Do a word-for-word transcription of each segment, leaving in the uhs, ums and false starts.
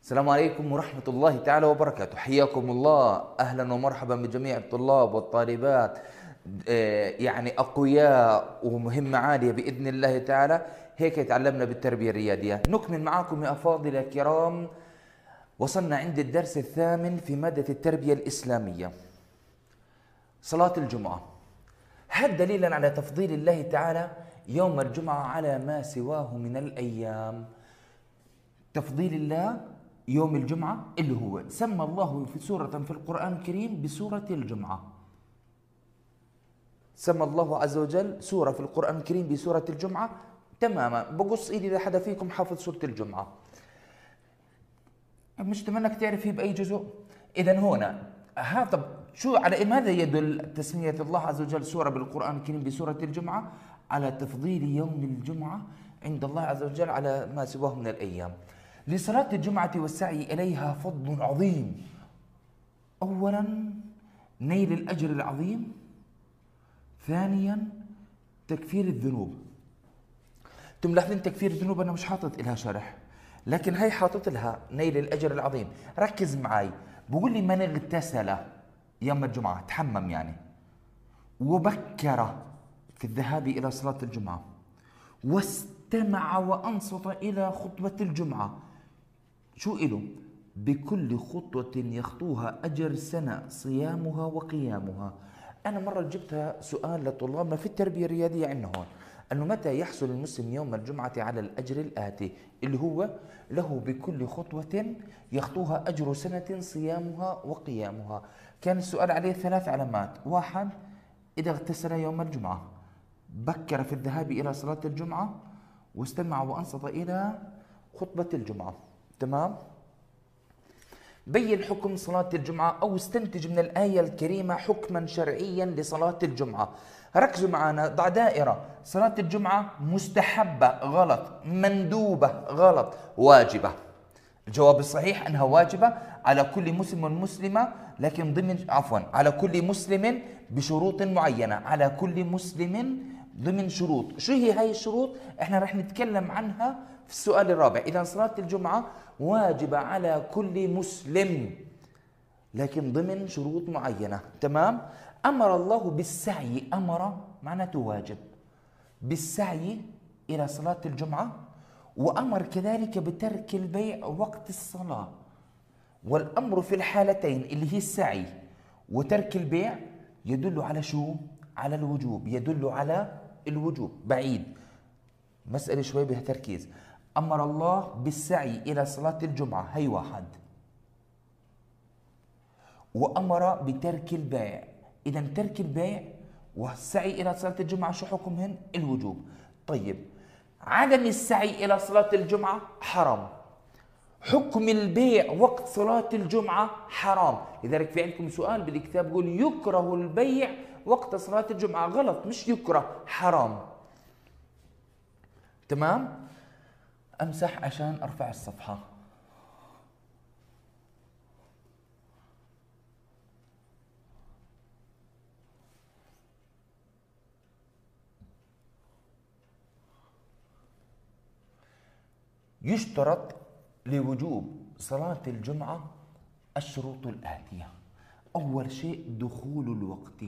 السلام عليكم ورحمة الله تعالى وبركاته. حياكم الله، أهلا ومرحبا بجميع الطلاب والطالبات. آه، يعني أقوياء ومهمة عالية بإذن الله تعالى. هيك تعلمنا بالتربية الريادية. نكمل معكم يا أفاضل الكرام. وصلنا عند الدرس الثامن في مادة التربية الإسلامية، صلاة الجمعة. هذا دليلا على تفضيل الله تعالى يوم الجمعة على ما سواه من الأيام. تفضيل الله يوم الجمعة اللي هو سمى الله في سورة في القرآن الكريم بسورة الجمعة. سمى الله عز وجل سورة في القرآن الكريم بسورة الجمعة. تماما. بقص إيدي إذا حدا فيكم حافظ سورة الجمعة، مش تمنك تعرف هي بأي جزء. إذا هنا هذا شو على ماذا يدل تسمية الله عز وجل سورة بالقرآن الكريم بسورة الجمعة؟ على تفضيل يوم الجمعة عند الله عز وجل على ما سواه من الأيام. لصلاة الجمعة والسعي إليها فضل عظيم. أولا نيل الأجر العظيم، ثانيا تكفير الذنوب. انتم ملاحظين تكفير الذنوب أنا مش حاطط إلها شرح، لكن هي حاطط لها نيل الأجر العظيم. ركز معي، بقول لي من اغتسل يوم الجمعة، تحمم يعني، وبكر في الذهاب إلى صلاة الجمعة، واستمع وأنصت إلى خطبة الجمعة، شو إله؟ بكل خطوة يخطوها أجر سنة صيامها وقيامها. أنا مرة جبتها سؤال لطلابنا في التربية الريادية عندنا هون، أنه متى يحصل المسلم يوم الجمعة على الأجر الآتي اللي هو له بكل خطوة يخطوها أجر سنة صيامها وقيامها. كان السؤال عليه ثلاث علامات. واحد، إذا اغتسل يوم الجمعة، بكر في الذهاب إلى صلاة الجمعة، واستمع وأنصت إلى خطبة الجمعة. تمام؟ بين حكم صلاة الجمعة أو استنتج من الآية الكريمة حكما شرعيا لصلاة الجمعة. ركزوا معنا، ضع دائرة. صلاة الجمعة مستحبة غلط، مندوبة غلط، واجبة. الجواب الصحيح أنها واجبة على كل مسلم ومسلمة، لكن ضمن عفوا على كل مسلم بشروط معينة. على كل مسلم ضمن شروط. شو هي هاي الشروط؟ احنا رح نتكلم عنها في السؤال الرابع. إذا صلاة الجمعة واجبة على كل مسلم، لكن ضمن شروط معينة. تمام؟ أمر الله بالسعي، أمر معناته واجب، بالسعي إلى صلاة الجمعة، وأمر كذلك بترك البيع وقت الصلاة. والأمر في الحالتين اللي هي السعي وترك البيع يدل على شو؟ على الوجوب، يدل على الوجوب. بعيد مسألة شوي بها تركيز. أمر الله بالسعي إلى صلاة الجمعة، هي واحد. وأمر بترك البيع. إذا ترك البيع والسعي إلى صلاة الجمعة شو حكمهن؟ الوجوب. طيب، عدم السعي إلى صلاة الجمعة حرام. حكم البيع وقت صلاة الجمعة حرام. لذلك في عندكم سؤال بالكتاب بيقول يكره البيع وقت صلاة الجمعة. غلط، مش يكره، حرام. تمام؟ أمسح عشان أرفع الصفحة. يشترط لوجوب صلاة الجمعة الشروط الآتية. أول شيء دخول الوقت.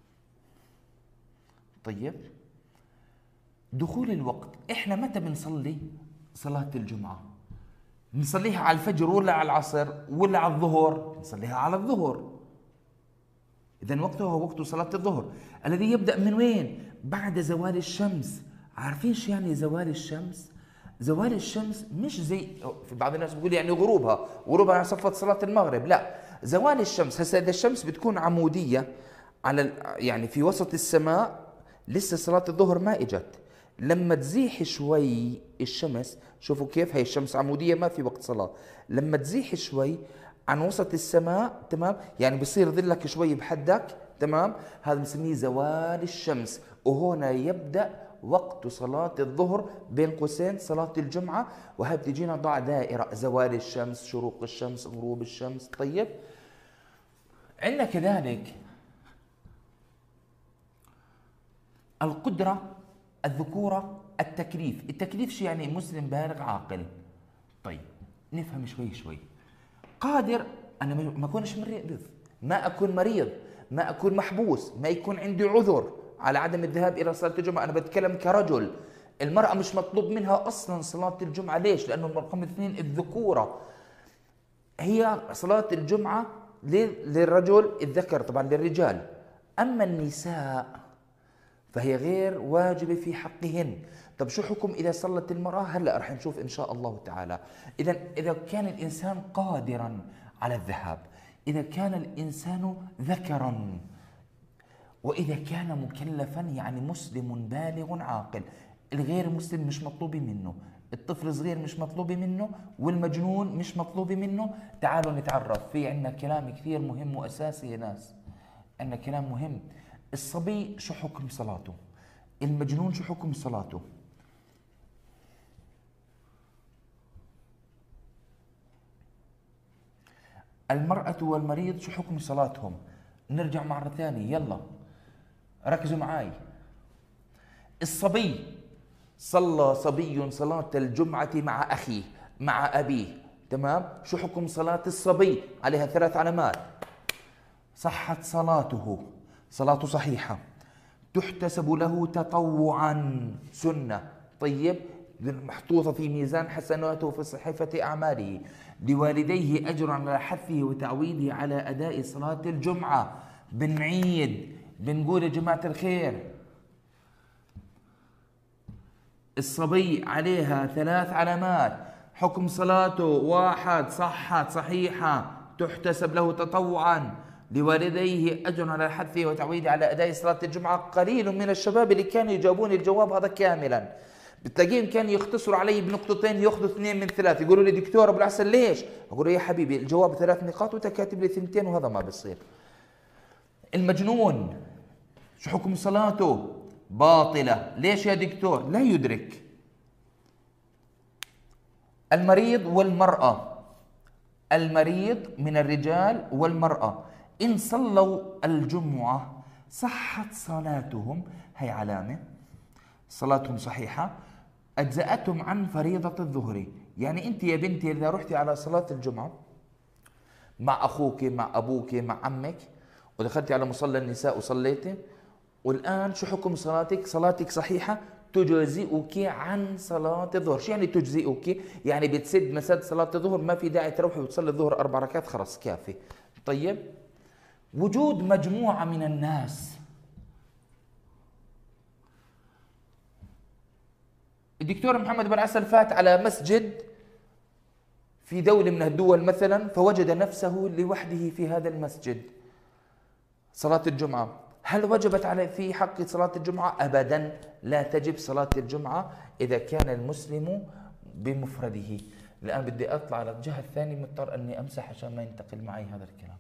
طيب، دخول الوقت، إحنا متى بنصلي صلاة الجمعة؟ نصليها على الفجر ولا على العصر ولا على الظهر؟ نصليها على الظهر. إذا وقته هو وقت صلاة الظهر الذي يبدأ من وين؟ بعد زوال الشمس. عارفين شو يعني زوال الشمس؟ زوال الشمس مش زي في بعض الناس بيقول يعني غروبها، غروبها صفت صلاة المغرب. لا، زوال الشمس هسه إذا الشمس بتكون عمودية على يعني في وسط السماء، لسه صلاة الظهر ما إجت. لما تزيح شوي الشمس، شوفوا كيف هي الشمس عمودية ما في وقت صلاة، لما تزيح شوي عن وسط السماء، تمام، يعني بصير ظلك شوي بحدك، تمام، هذا بنسميه زوال الشمس. وهنا يبدأ وقت صلاة الظهر، بين قوسين صلاة الجمعة. وهي بتجينا ضع دائرة: زوال الشمس، شروق الشمس، غروب الشمس. طيب، عندنا كذلك القدرة، الذكورة، التكليف. التكليف شو يعني؟ مسلم بالغ عاقل. طيب، نفهم شوي شوي. قادر أنا ما أكونش مريض، ما أكون مريض، ما أكون محبوس، ما يكون عندي عذر على عدم الذهاب إلى صلاة الجمعة. أنا بتكلم كرجل. المرأة مش مطلوب منها أصلا صلاة الجمعة. ليش؟ لأنه رقم اثنين الذكورة. هي صلاة الجمعة للرجل الذكر طبعا للرجال، أما النساء فهي غير واجبة في حقهن. طب شو حكم إذا صلت المرأة؟ هلأ رح نشوف إن شاء الله تعالى. إذا إذا كان الإنسان قادرا على الذهاب، إذا كان الإنسان ذكرا، وإذا كان مكلفا يعني مسلم بالغ عاقل. الغير مسلم مش مطلوب منه، الطفل الصغير مش مطلوب منه، والمجنون مش مطلوب منه. تعالوا نتعرف. في عندنا كلام كثير مهم وأساسي يا ناس، عندنا كلام مهم. الصبي شو حكم صلاته؟ المجنون شو حكم صلاته؟ المرأة والمريض شو حكم صلاتهم؟ نرجع مرة ثانية، يلا ركزوا معاي. الصبي، صلى صبي صلاة الجمعة مع أخيه مع أبيه، تمام؟ شو حكم صلاة الصبي؟ عليها ثلاث علامات. صحت صلاته، صلاته صحيحة، تحتسب له تطوعا سنة، طيب، محطوطة في ميزان حسناته في صحيفة أعماله. لوالديه أجر على حثه وتعويده على أداء صلاة الجمعة. بنعيد بنقول يا جماعة الخير، الصبي عليها ثلاث علامات. حكم صلاته: واحد، صحت صحيحة، تحتسب له تطوعا، لوالديه أجر على حثه وتعويده على أداء صلاة الجمعة. قليل من الشباب اللي كانوا يجاوبون الجواب هذا كاملا، بتلاقيهم كان يختصروا علي بنقطتين، ياخذوا اثنين من ثلاث. يقولوا لي دكتور ابو العسل ليش؟ اقول له يا حبيبي الجواب ثلاث نقاط وانت كاتب لي ثنتين، وهذا ما بصير. المجنون شو حكم صلاته؟ باطلة. ليش يا دكتور؟ لا يدرك. المريض والمرأة، المريض من الرجال والمرأة إن صلوا الجمعة صحت صلاتهم، هي علامة صلاتهم صحيحة، أجزأتهم عن فريضة الظهر. يعني أنت يا بنتي إذا رحتي على صلاة الجمعة مع أخوك مع أبوك مع عمك ودخلتي على مصلى النساء وصليتي، والآن شو حكم صلاتك؟ صلاتك صحيحة، تجزئك عن صلاة الظهر. شو يعني تجزئك؟ يعني بتسد مسد صلاة الظهر، ما في داعي تروحي وتصلي الظهر أربع ركعات، خلاص كافي. طيب، وجود مجموعة من الناس، الدكتور محمد بن عسل فات على مسجد في دولة من الدول مثلا، فوجد نفسه لوحده في هذا المسجد صلاة الجمعة. هل وجبت عليه في حق صلاة الجمعة؟ أبدا، لا تجب صلاة الجمعة إذا كان المسلم بمفرده. الآن بدي أطلع على الجهة الثانية، مضطر أني أمسح عشان ما ينتقل معي هذا الكلام.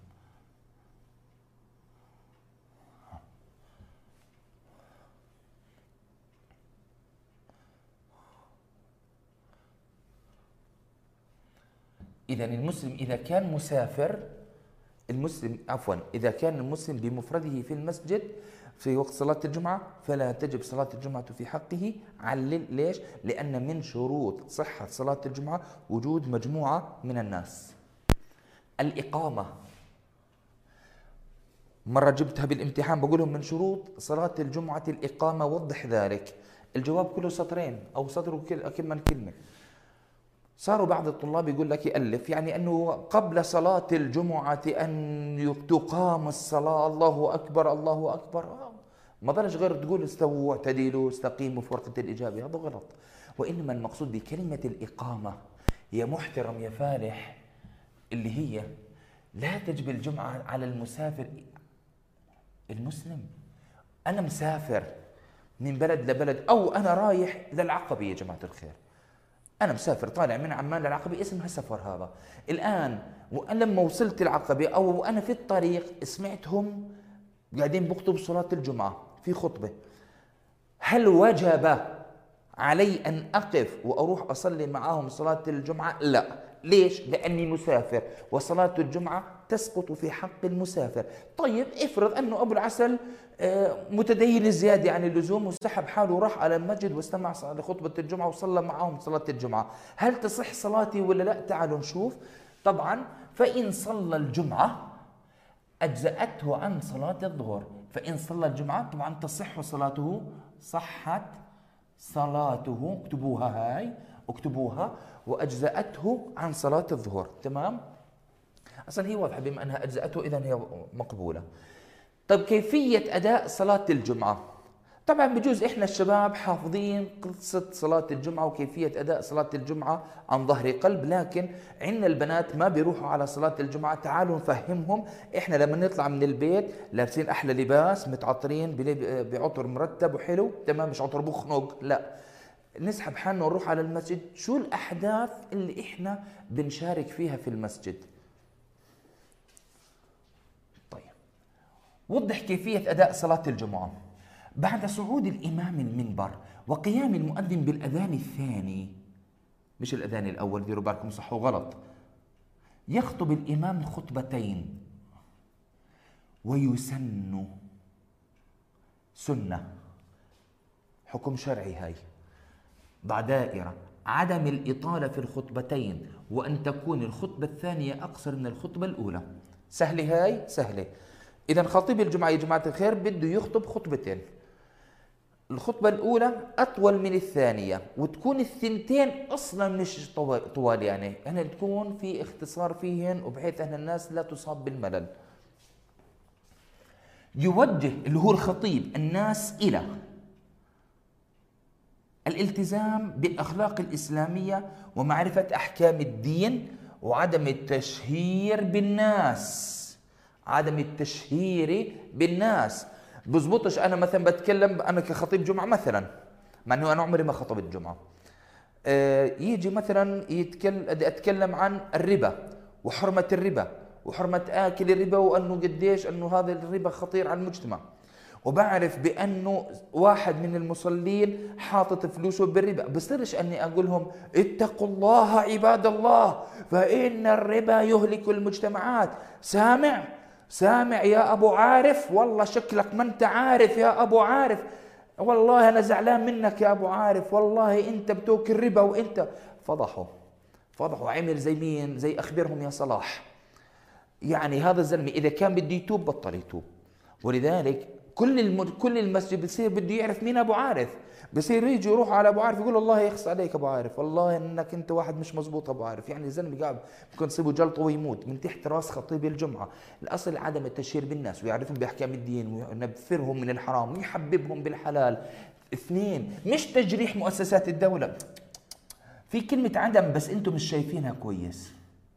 إذا المسلم إذا كان مسافر، المسلم عفوا إذا كان المسلم بمفرده في المسجد في وقت صلاة الجمعة فلا تجب صلاة الجمعة في حقه. علل ليش؟ لأن من شروط صحة صلاة الجمعة وجود مجموعة من الناس. الإقامة مرة جبتها بالامتحان، بقولهم من شروط صلاة الجمعة الإقامة، وضح ذلك. الجواب كله سطرين أو سطر كلمة كلمة. صاروا بعض الطلاب يقول لك يألف، يعني أنه قبل صلاة الجمعة أن تقام الصلاة، الله أكبر الله أكبر، ما ضلش غير تقول استووا واعتدلوا استقيموا في ورقة الإجابة، هذا غلط. وإنما المقصود بكلمة الإقامة يا محترم يا فالح اللي هي لا تجب الجمعة على المسافر المسلم. أنا مسافر من بلد لبلد، أو أنا رايح للعقبة يا جماعة الخير، أنا مسافر طالع من عمان للعقبة، اسمها سفر هذا. الآن وأنا لما وصلت العقبة أو أنا في الطريق سمعتهم قاعدين بخطبوا صلاة الجمعة في خطبة، هل وجب علي أن أقف وأروح أصلي معاهم صلاة الجمعة؟ لا. ليش؟ لأني مسافر، وصلاة الجمعة تسقط في حق المسافر. طيب افرض أنه أبو العسل متدين زيادة عن اللزوم وسحب حاله وراح على المسجد واستمع لخطبة الجمعة وصلى معهم صلاة الجمعة، هل تصح صلاتي ولا لا؟ تعالوا نشوف. طبعا فإن صلى الجمعة أجزأته عن صلاة الظهر، فإن صلى الجمعة طبعا تصح صلاته، صحت صلاته، اكتبوها هاي، اكتبوها، وأجزأته عن صلاة الظهر. تمام؟ أصلا هي واضحة، بما أنها أجزأته إذن هي مقبولة. طيب كيفية أداء صلاة الجمعة؟ طبعا بجوز إحنا الشباب حافظين قصة صلاة الجمعة وكيفية أداء صلاة الجمعة عن ظهر قلب، لكن عندنا البنات ما بيروحوا على صلاة الجمعة. تعالوا نفهمهم. إحنا لما نطلع من البيت لابسين أحلى لباس، متعطرين بعطر مرتب وحلو، تمام، مش عطر بخنق، لا، نسحب حالنا ونروح على المسجد. شو الأحداث اللي إحنا بنشارك فيها في المسجد؟ طيب وضح كيفية أداء صلاة الجمعة. بعد صعود الإمام المنبر وقيام المؤذن بالأذان الثاني، مش الأذان الأول، ديروا بالكم صح وغلط، يخطب الإمام خطبتين ويسن، سنة، حكم شرعي هاي، ضع دائرة، عدم الإطالة في الخطبتين، وأن تكون الخطبة الثانية أقصر من الخطبة الأولى. سهلة هاي؟ سهلة. إذا خطيب الجمعة يا جماعة الخير بده يخطب خطبتين، الخطبة الأولى أطول من الثانية، وتكون الثنتين أصلا مش طوال، يعني أنا تكون في اختصار فيهن وبحيث أن الناس لا تصاب بالملل. يوجه اللي هو الخطيب الناس إلى الالتزام بالأخلاق الإسلامية ومعرفة أحكام الدين وعدم التشهير بالناس، عدم التشهير بالناس. بزبطش أنا مثلا بتكلم أنا كخطيب جمعة مثلا، مع أنه أنا عمري ما خطبت جمعة، آه يجي مثلا يتكلم أتكلم عن الربا وحرمة الربا وحرمة آكل الربا وأنه قديش أنه هذا الربا خطير على المجتمع، وبعرف بأنه واحد من المصلين حاطط فلوسه بالربا، بصيرش أني أقولهم اتقوا الله عباد الله فإن الربا يهلك المجتمعات. سامع؟ سامع يا أبو عارف؟ والله شكلك ما أنت عارف يا أبو عارف، والله أنا زعلان منك يا أبو عارف، والله أنت بتوكل الربا وأنت. فضحوا فضحوا عمل زي مين؟ زي أخبرهم يا صلاح. يعني هذا الزلمة إذا كان بده يتوب بطل يتوب. ولذلك كل الم... كل المسجد بصير بده يعرف مين ابو عارف، بصير يجي يروح على ابو عارف يقول الله يخص عليك ابو عارف، والله انك انت واحد مش مزبوط ابو عارف. يعني الزلمه قاعد ممكن تصيبه جلطه ويموت من تحت راس خطيب الجمعه. الاصل عدم التشهير بالناس ويعرفهم باحكام الدين وينفرهم من الحرام ويحببهم بالحلال. اثنين، مش تجريح مؤسسات الدوله. في كلمه عدم بس انتم مش شايفينها كويس.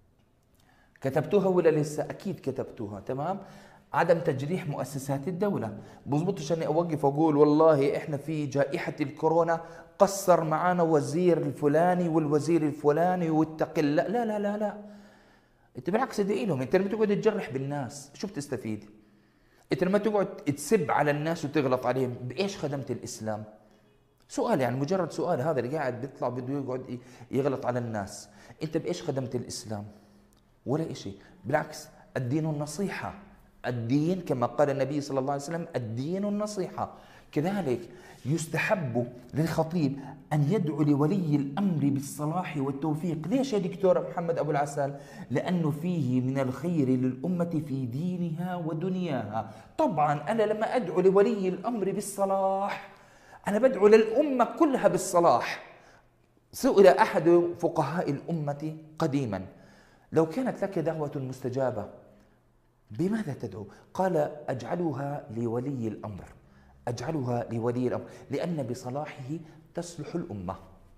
كتبتوها ولا لسه؟ اكيد كتبتوها، تمام. عدم تجريح مؤسسات الدولة. بزبطش اني اوقف واقول والله احنا في جائحة الكورونا قصر معانا وزير الفلاني والوزير الفلاني واتق الله. لا لا لا لا، انت بالعكس ادعي لهم. انت لما تقعد تجرح بالناس شو بتستفيد؟ انت لما تقعد تسب على الناس وتغلط عليهم بايش خدمت الاسلام؟ سؤال، يعني مجرد سؤال. هذا اللي قاعد بيطلع بده يقعد يغلط على الناس، انت بايش خدمت الاسلام؟ ولا اشي. بالعكس الدين النصيحة. الدين كما قال النبي صلى الله عليه وسلم الدين النصيحة. كذلك يستحب للخطيب أن يدعو لولي الأمر بالصلاح والتوفيق. ليش يا دكتور محمد أبو العسل؟ لأنه فيه من الخير للأمة في دينها ودنياها. طبعا أنا لما أدعو لولي الأمر بالصلاح أنا بدعو للأمة كلها بالصلاح. سئل أحد فقهاء الأمة قديما لو كانت لك دعوة مستجابة بماذا تدعو؟ قال أجعلها لولي الأمر، أجعلها لولي الأمر لأن بصلاحه تصلح الأمة.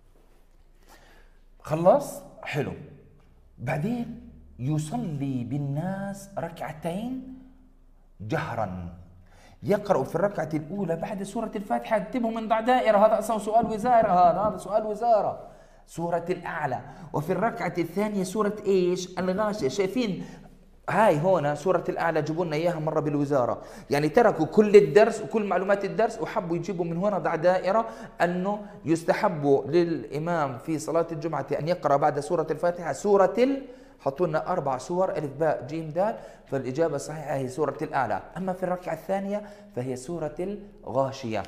خلص؟ حلو. بعدين يصلي بالناس ركعتين جهرا، يقرأ في الركعة الأولى بعد سورة الفاتحة. اكتبه من ضع دائرة، هذا أصلا سؤال وزارة، هذا هذا سؤال وزارة. سورة الأعلى. وفي الركعة الثانية سورة إيش؟ الغاشية. شايفين هاي هون سورة الأعلى جابوا لنا إياها مرة بالوزارة، يعني تركوا كل الدرس وكل معلومات الدرس وحبوا يجيبوا من هنا ضع دائرة أنه يستحب للإمام في صلاة الجمعة أن يقرأ بعد سورة الفاتحة سورة ال حطوا لنا أربع سور ألف باء جيم دال، فالإجابة الصحيحة هي سورة الأعلى. أما في الركعة الثانية فهي سورة الغاشية.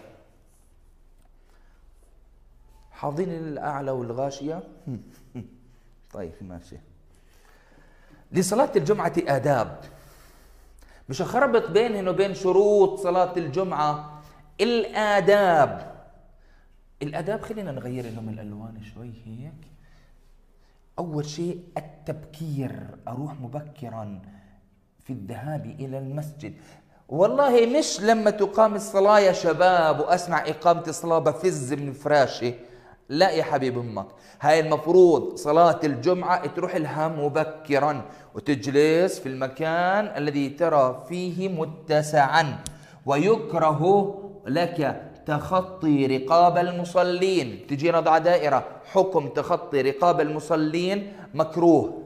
حافظين الأعلى والغاشية؟ طيب ماشي. لصلاة الجمعة آداب، مش أخربط بينهن وبين شروط صلاة الجمعة. الآداب، الآداب خلينا نغير لهم الألوان شوي هيك. أول شيء التبكير، أروح مبكرا في الذهاب إلى المسجد. والله مش لما تقام الصلاة يا شباب وأسمع إقامة الصلاة بفز من فراشي، لا يا حبيب أمك. هاي المفروض صلاة الجمعة تروح لها مبكرا وتجلس في المكان الذي ترى فيه متسعا، ويكره لك تخطي رقاب المصلين. تجي نضع دائرة حكم تخطي رقاب المصلين مكروه.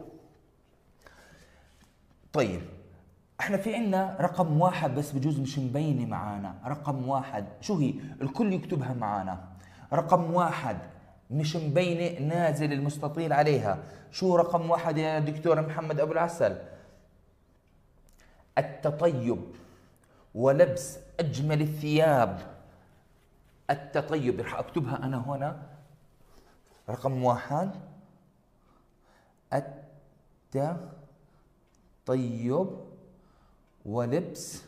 طيب احنا في عنا رقم واحد بس بجوز مش مبينة معانا. رقم واحد شو هي؟ الكل يكتبها معانا. رقم واحد مش مبينة نازل المستطيل عليها. شو رقم واحد يا دكتور محمد أبو العسل؟ التطيب ولبس أجمل الثياب. التطيب رح أكتبها أنا هنا. رقم واحد التطيب ولبس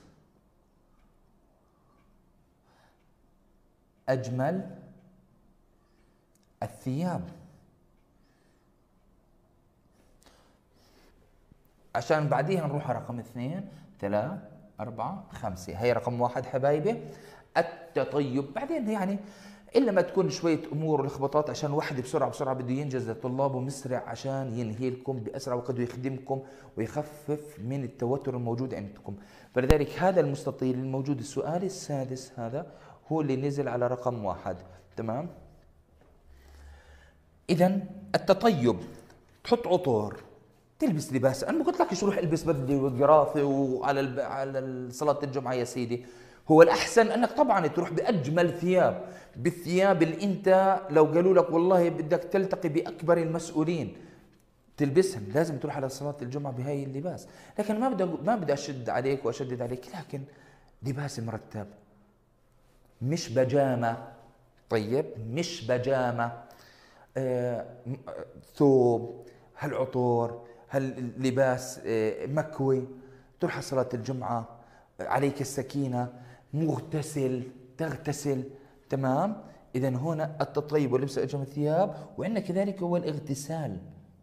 أجمل الثياب. عشان بعديها نروح على رقم اثنين ثلاث أربعة خمسة. هي رقم واحد حبايبي التطيب. بعدين يعني إلا ما تكون شوية أمور ولخبطات عشان واحد بسرعة بسرعة بده ينجز لطلابه مسرع عشان ينهي لكم بأسرع وقت ويخدمكم ويخفف من التوتر الموجود عندكم. فلذلك هذا المستطيل الموجود السؤال السادس هذا هو اللي نزل على رقم واحد. تمام؟ إذا التطيب تحط عطور، تلبس لباس. أنا ما قلت لك شو روح البس بدلة وقرافة وعلى الب... على صلاة الجمعة يا سيدي. هو الأحسن أنك طبعا تروح بأجمل ثياب، بالثياب اللي أنت لو قالوا لك والله بدك تلتقي بأكبر المسؤولين تلبسهم، لازم تروح على صلاة الجمعة بهاي اللباس. لكن ما بدي ما بدي أشد عليك وأشدد عليك، لكن لباس مرتب مش بجامة. طيب مش بجامة. آه ثوب، هالعطور، هاللباس آه مكوي. تروح على صلاة الجمعة عليك السكينة، مغتسل، تغتسل. تمام؟ إذا هنا التطيب ولبس أجمل الثياب، وعندنا كذلك هو الاغتسال.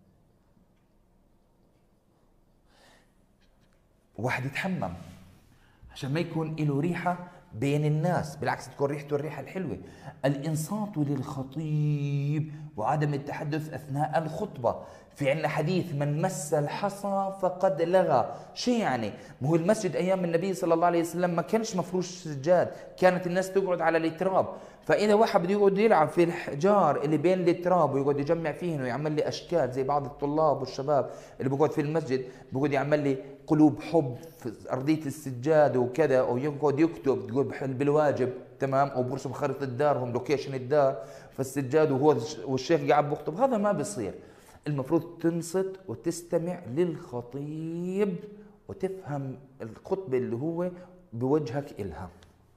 واحد يتحمم عشان ما يكون له ريحة بين الناس، بالعكس تكون ريحته الريحة الحلوة. الإنصات للخطيب وعدم التحدث أثناء الخطبة. في عندنا حديث من مس الحصى فقد لغى. شو يعني؟ ما هو المسجد أيام النبي صلى الله عليه وسلم ما كانش مفروش سجاد، كانت الناس تقعد على التراب. فإذا واحد بده يقعد يلعب في الحجار اللي بين التراب ويقعد يجمع فيهن ويعمل لي أشكال زي بعض الطلاب والشباب اللي بيقعد في المسجد بيقعد يعمل لي قلوب حب في أرضية السجاد وكذا، أو يقعد يكتب تقول بحل بالواجب. تمام؟ أو برسم خريطة دارهم لوكيشن الدار فالسجاد وهو والشيخ قاعد بخطب. هذا ما بيصير. المفروض تنصت وتستمع للخطيب وتفهم الخطبة اللي هو بوجهك إلها.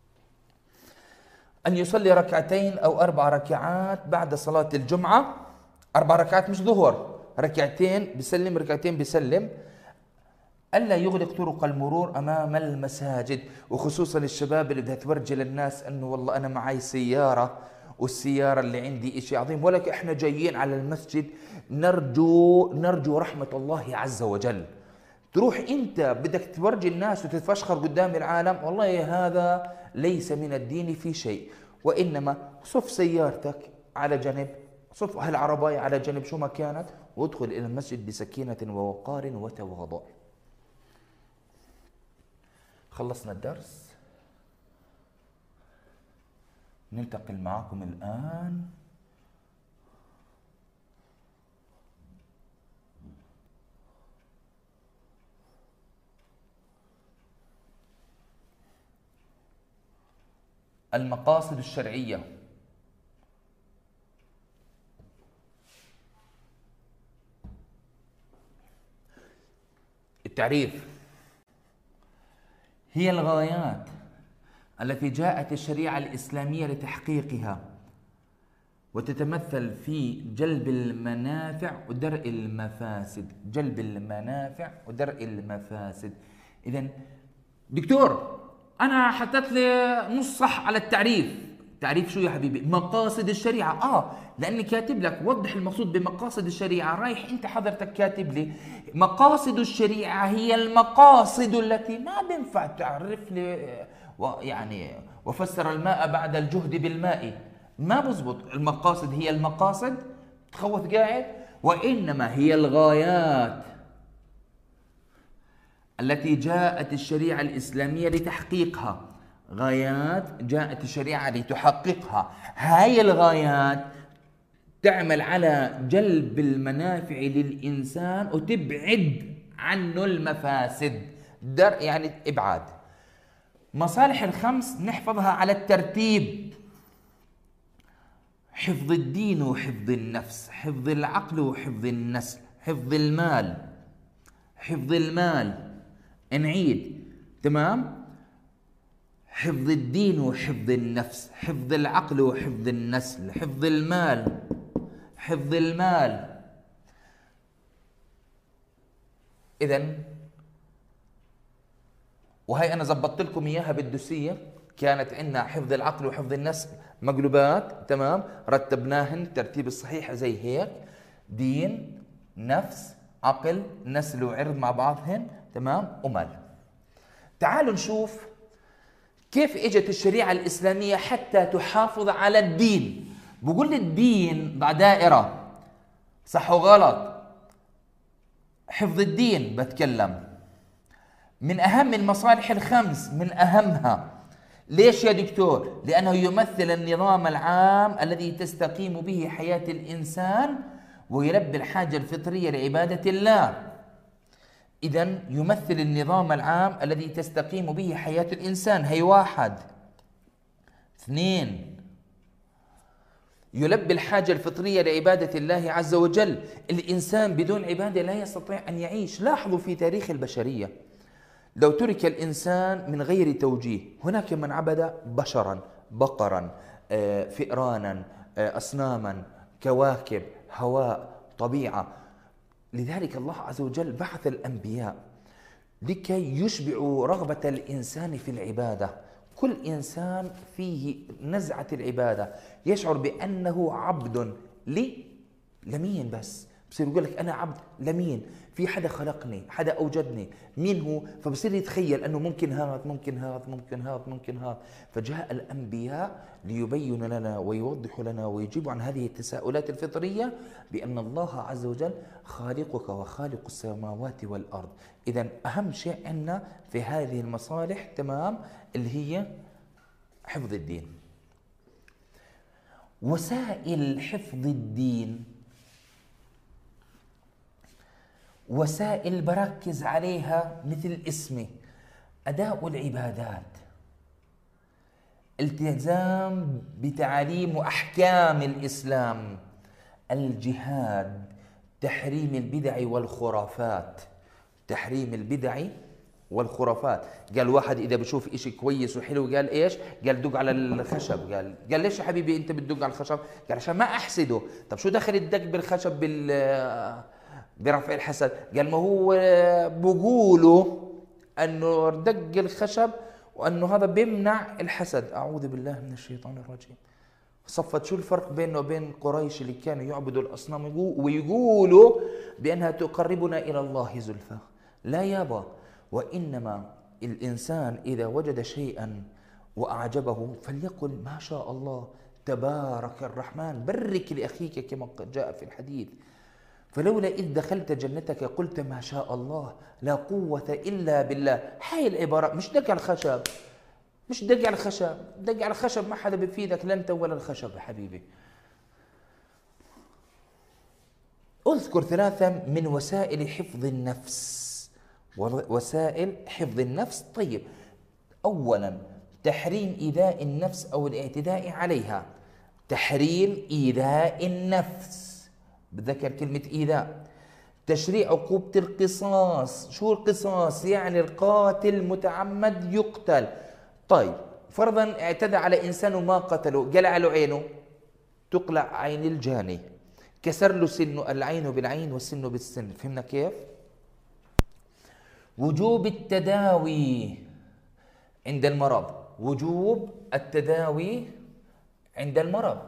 أن يصلي ركعتين أو أربع ركعات بعد صلاة الجمعة. أربع ركعات مش ظهر، ركعتين بسلم ركعتين بسلم. ألا يغلق طرق المرور أمام المساجد، وخصوصا الشباب اللي بدها تورجي للناس أنه والله أنا معي سيارة والسيارة اللي عندي إشي عظيم، ولك إحنا جايين على المسجد نرجو نرجو رحمة الله عز وجل. تروح أنت بدك تورجي الناس وتتفشخر قدام العالم، والله هذا ليس من الدين في شيء. وإنما صف سيارتك على جنب، صف هالعرباية على جنب شو ما كانت، وادخل إلى المسجد بسكينة ووقار وتواضع. خلصنا الدرس، ننتقل معكم الآن المقاصد الشرعية. التعريف: هي الغايات التي جاءت الشريعة الإسلامية لتحقيقها، وتتمثل في جلب المنافع ودرء المفاسد. جلب المنافع ودرء المفاسد. إذن دكتور أنا حطيت لي نص صح على التعريف. تعريف شو يا حبيبي؟ مقاصد الشريعة. آه لأني كاتب لك وضح المقصود بمقاصد الشريعة. رايح أنت حضرتك كاتب لي مقاصد الشريعة هي المقاصد التي ما بينفع تعرف لي يعني وفسر الماء بعد الجهد بالماء. ما بزبط. المقاصد هي المقاصد، تخوث قاعد، وإنما هي الغايات التي جاءت الشريعة الإسلامية لتحقيقها. غايات جاءت الشريعة لتحققها. هاي الغايات تعمل على جلب المنافع للإنسان وتبعد عنه المفاسد. در يعني إبعاد. مصالح الخمس نحفظها على الترتيب: حفظ الدين وحفظ النفس، حفظ العقل وحفظ النسل، حفظ المال، حفظ المال. نعيد تمام: حفظ الدين وحفظ النفس، حفظ العقل وحفظ النسل، حفظ المال، حفظ المال. إذن وهي أنا زبطت لكم إياها بالدسية. كانت عندنا حفظ العقل وحفظ النسل مقلوبات، تمام، رتبناهن الترتيب الصحيح زي هيك: دين، نفس، عقل، نسل وعرض مع بعضهن، تمام، ومال. تعالوا نشوف كيف اجت الشريعة الإسلامية حتى تحافظ على الدين. بقول الدين ضع دائرة، صح وغلط. حفظ الدين بتكلم من أهم المصالح الخمس، من أهمها. ليش يا دكتور؟ لأنه يمثل النظام العام الذي تستقيم به حياة الإنسان ويلبي الحاجة الفطرية لعبادة الله. إذن يمثل النظام العام الذي تستقيم به حياة الإنسان. هي واحد. اثنين: يلبي الحاجة الفطرية لعبادة الله عز وجل. الإنسان بدون عبادة لا يستطيع أن يعيش. لاحظوا في تاريخ البشرية لو ترك الإنسان من غير توجيه، هناك من عبد بشرا، بقرا، فئرانا، أصناما، كواكب، هواء، طبيعة. لذلك الله عز وجل بعث الأنبياء لكي يشبعوا رغبة الإنسان في العبادة. كل إنسان فيه نزعة العبادة، يشعر بأنه عبد لي لمين. بس بصير يقول لك أنا عبد لمين؟ في حدا خلقني، حدا أوجدني، مين هو؟ فبصير يتخيل أنه ممكن هذا، ممكن هذا، ممكن هذا، ممكن هذا. فجاء الأنبياء ليبين لنا ويوضح لنا ويجيب عن هذه التساؤلات الفطرية بأن الله عز وجل خالقك وخالق السماوات والأرض. إذن أهم شيء عندنا في هذه المصالح، تمام، اللي هي حفظ الدين. وسائل حفظ الدين وسائل بركز عليها مثل اسمه: أداء العبادات، التزام بتعاليم وأحكام الإسلام، الجهاد، تحريم البدع والخرافات. تحريم البدع والخرافات. قال واحد إذا بشوف إشي كويس وحلو قال إيش؟ قال دق على الخشب. قال قال ليش يا حبيبي أنت بتدق على الخشب؟ قال عشان ما أحسده. طب شو دخل الدق بالخشب بال برفع الحسد؟ قال ما هو بقولوا أنه دق الخشب وأنه هذا بيمنع الحسد. أعوذ بالله من الشيطان الرجيم. صفت شو الفرق بينه وبين قريش اللي كانوا يعبدوا الأصنام ويقولوا بأنها تقربنا إلى الله زلفى؟ لا يابا. وإنما الإنسان إذا وجد شيئا وأعجبه فليقل ما شاء الله تبارك الرحمن، برك لأخيك كما جاء في الحديث. فلولا إذ دخلت جنتك قلت ما شاء الله لا قوة إلا بالله. هاي العبارة مش دق على الخشب، مش دق على الخشب. دق على الخشب ما حدا بفيدك، لا أنت ولا الخشب يا حبيبي. أذكر ثلاثة من وسائل حفظ النفس. وسائل حفظ النفس. طيب، أولا تحريم إيذاء النفس أو الاعتداء عليها. تحريم إيذاء النفس، بتذكر كلمة إيذاء. تشريع عقوبة القصاص. شو القصاص؟ يعني القاتل متعمد يقتل. طيب فرضا اعتدى على إنسان وما قتله، قلع له عينه، تقلع عين الجاني، كسر له سنه، العين بالعين والسن بالسن. فهمنا كيف؟ وجوب التداوي عند المرض. وجوب التداوي عند المرض.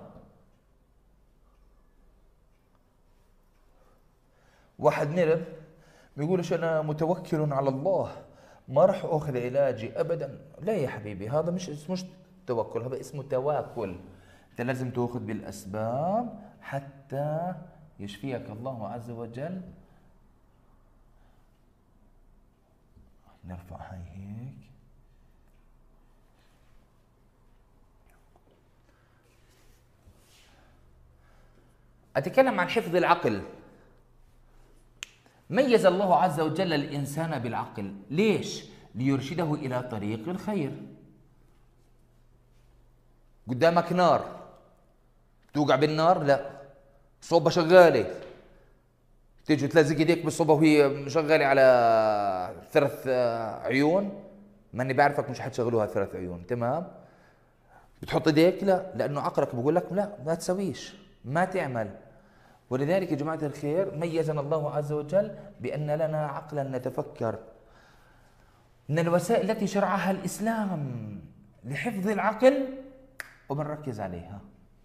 واحد نرد بيقولش أنا متوكل على الله ما راح أخذ علاجي أبدا. لا يا حبيبي، هذا مش اسمه توكل، هذا اسمه تواكل. أنت لازم تأخذ بالأسباب حتى يشفيك الله عز وجل. نرفع هاي هيك. أتكلم عن حفظ العقل. ميز الله عز وجل الإنسان بالعقل. ليش؟ ليرشده إلى طريق الخير. قدامك نار، توقع بالنار؟ لا، صوبة شغالة، تيجي تلزق ايديك بالصوبة وهي مشغلة على ثلاث عيون، ماني بعرفك مش حتشغلوها ثلاث عيون، تمام؟ بتحط ايديك؟ لا، لأنه عقلك بقول لك لا ما تسويش، ما تعمل. ولذلك يا جماعة الخير ميزنا الله عز وجل بأن لنا عقلا نتفكر. من الوسائل التي شرعها الإسلام لحفظ العقل وبنركز عليها.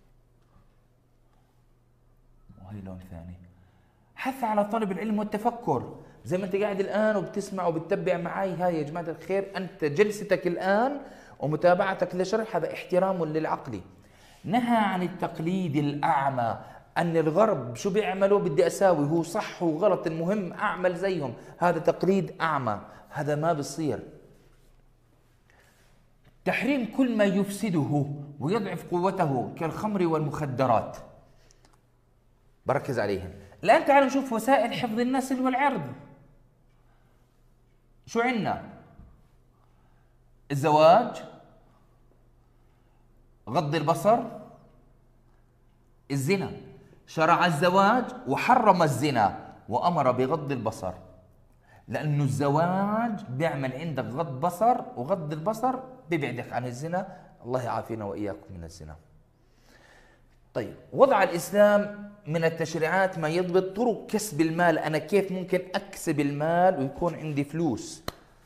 وهي لون ثاني، حث على طلب العلم والتفكر. زي ما انت قاعد الآن وبتسمع وبتتبع معي، هاي يا جماعة الخير أنت جلستك الآن ومتابعتك لشرح هذا احترام للعقل. نهى عن التقليد الأعمى، أن الغرب شو بيعملوا بدي أساوي، هو صح وغلط المهم أعمل زيهم. هذا تقليد أعمى، هذا ما بصير. تحريم كل ما يفسده ويضعف قوته كالخمر والمخدرات، بركز عليهم. الآن تعالوا نشوف وسائل حفظ النسل والعرض. شو عندنا؟ الزواج، غض البصر، الزنا. شرع الزواج وحرم الزنا وأمر بغض البصر، لأنه الزواج بيعمل عندك غض بصر، وغض البصر بيبعدك عن الزنا. الله يعافينا وإياكم من الزنا. طيب، وضع الإسلام من التشريعات ما يضبط طرق كسب المال. أنا كيف ممكن أكسب المال ويكون عندي فلوس؟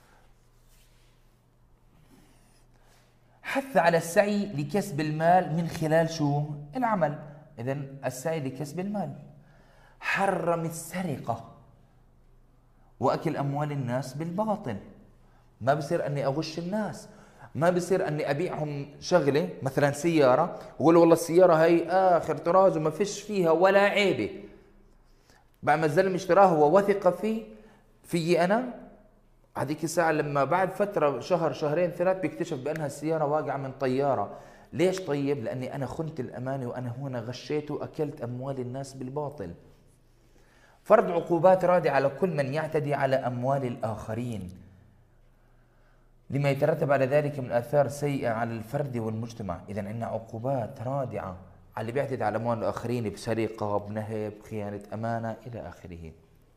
حث على السعي لكسب المال من خلال شو؟ العمل. إذن السعي لكسب المال. حرم السرقة وأكل أموال الناس بالباطل. ما بصير أني أغش الناس، ما بصير أني أبيعهم شغلة مثلا سيارة وأقول والله السيارة هي آخر طراز وما فيش فيها ولا عيبة، بعد ما الزلمة اشتراها هو وثق فيه فيي أنا، هذيك الساعة لما بعد فترة شهر شهرين ثلاث بيكتشف بأنها السيارة واقعة من طيارة. ليش طيب؟ لأني أنا خنت الأمانة وأنا هنا غشيت وأكلت أموال الناس بالباطل. فرض عقوبات رادعة على كل من يعتدي على أموال الآخرين لما يترتب على ذلك من آثار سيئة على الفرد والمجتمع. إذا عندنا عقوبات رادعة على اللي بيعتدي على أموال الآخرين بسرقة، بنهب، خيانة أمانة إلى آخره.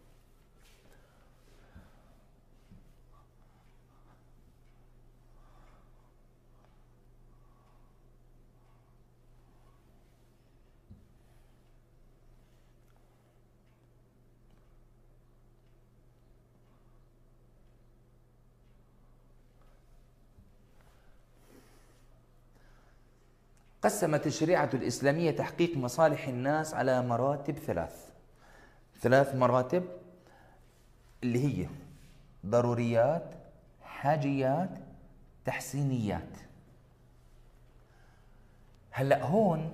قسمت الشريعة الإسلامية تحقيق مصالح الناس على مراتب ثلاث ثلاث مراتب، اللي هي ضروريات، حاجيات، تحسينيات. هلأ هون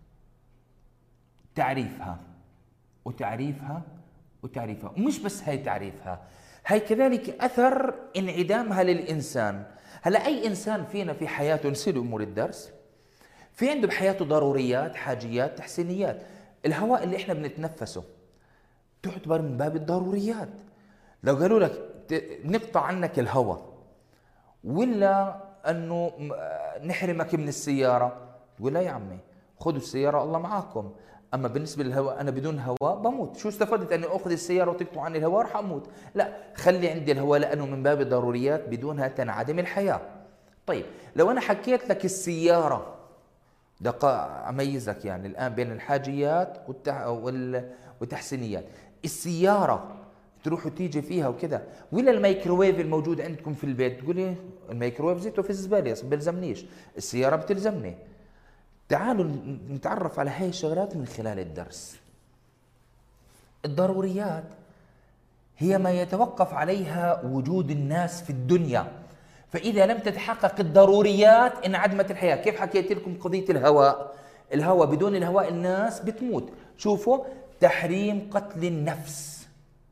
تعريفها وتعريفها وتعريفها، ومش بس هي تعريفها، هي كذلك أثر انعدامها للإنسان. هلأ أي إنسان فينا في حياته، نسيل أمور الدرس، في عنده بحياته ضروريات، حاجيات، تحسينيات. الهواء اللي احنا بنتنفسه تعتبر من باب الضروريات. لو قالوا لك نقطع عنك الهواء ولا انه نحرمك من السياره، تقول لا يا عمي خذوا السياره الله معاكم، اما بالنسبه للهواء انا بدون هواء بموت، شو استفدت اني اخذ السياره وتقطع عني الهواء رح اموت؟ لا، خلي عندي الهواء لانه من باب الضروريات بدونها تنعدم الحياه. طيب لو انا حكيت لك السياره، دقائق اميزك يعني الان بين الحاجيات والتح... وال... والتحسينيات. السياره تروح وتيجي فيها وكذا، ولا الميكروويف الموجود عندكم في البيت تقولي الميكروويف زيته في الزباله ما بيلزمنيش، السياره بتلزمني. تعالوا نتعرف على هاي الشغلات من خلال الدرس. الضروريات هي ما يتوقف عليها وجود الناس في الدنيا، فإذا لم تتحقق الضروريات انعدمت الحياة. كيف حكيت لكم قضية الهواء؟ الهواء بدون الهواء الناس بتموت. شوفوا، تحريم قتل النفس،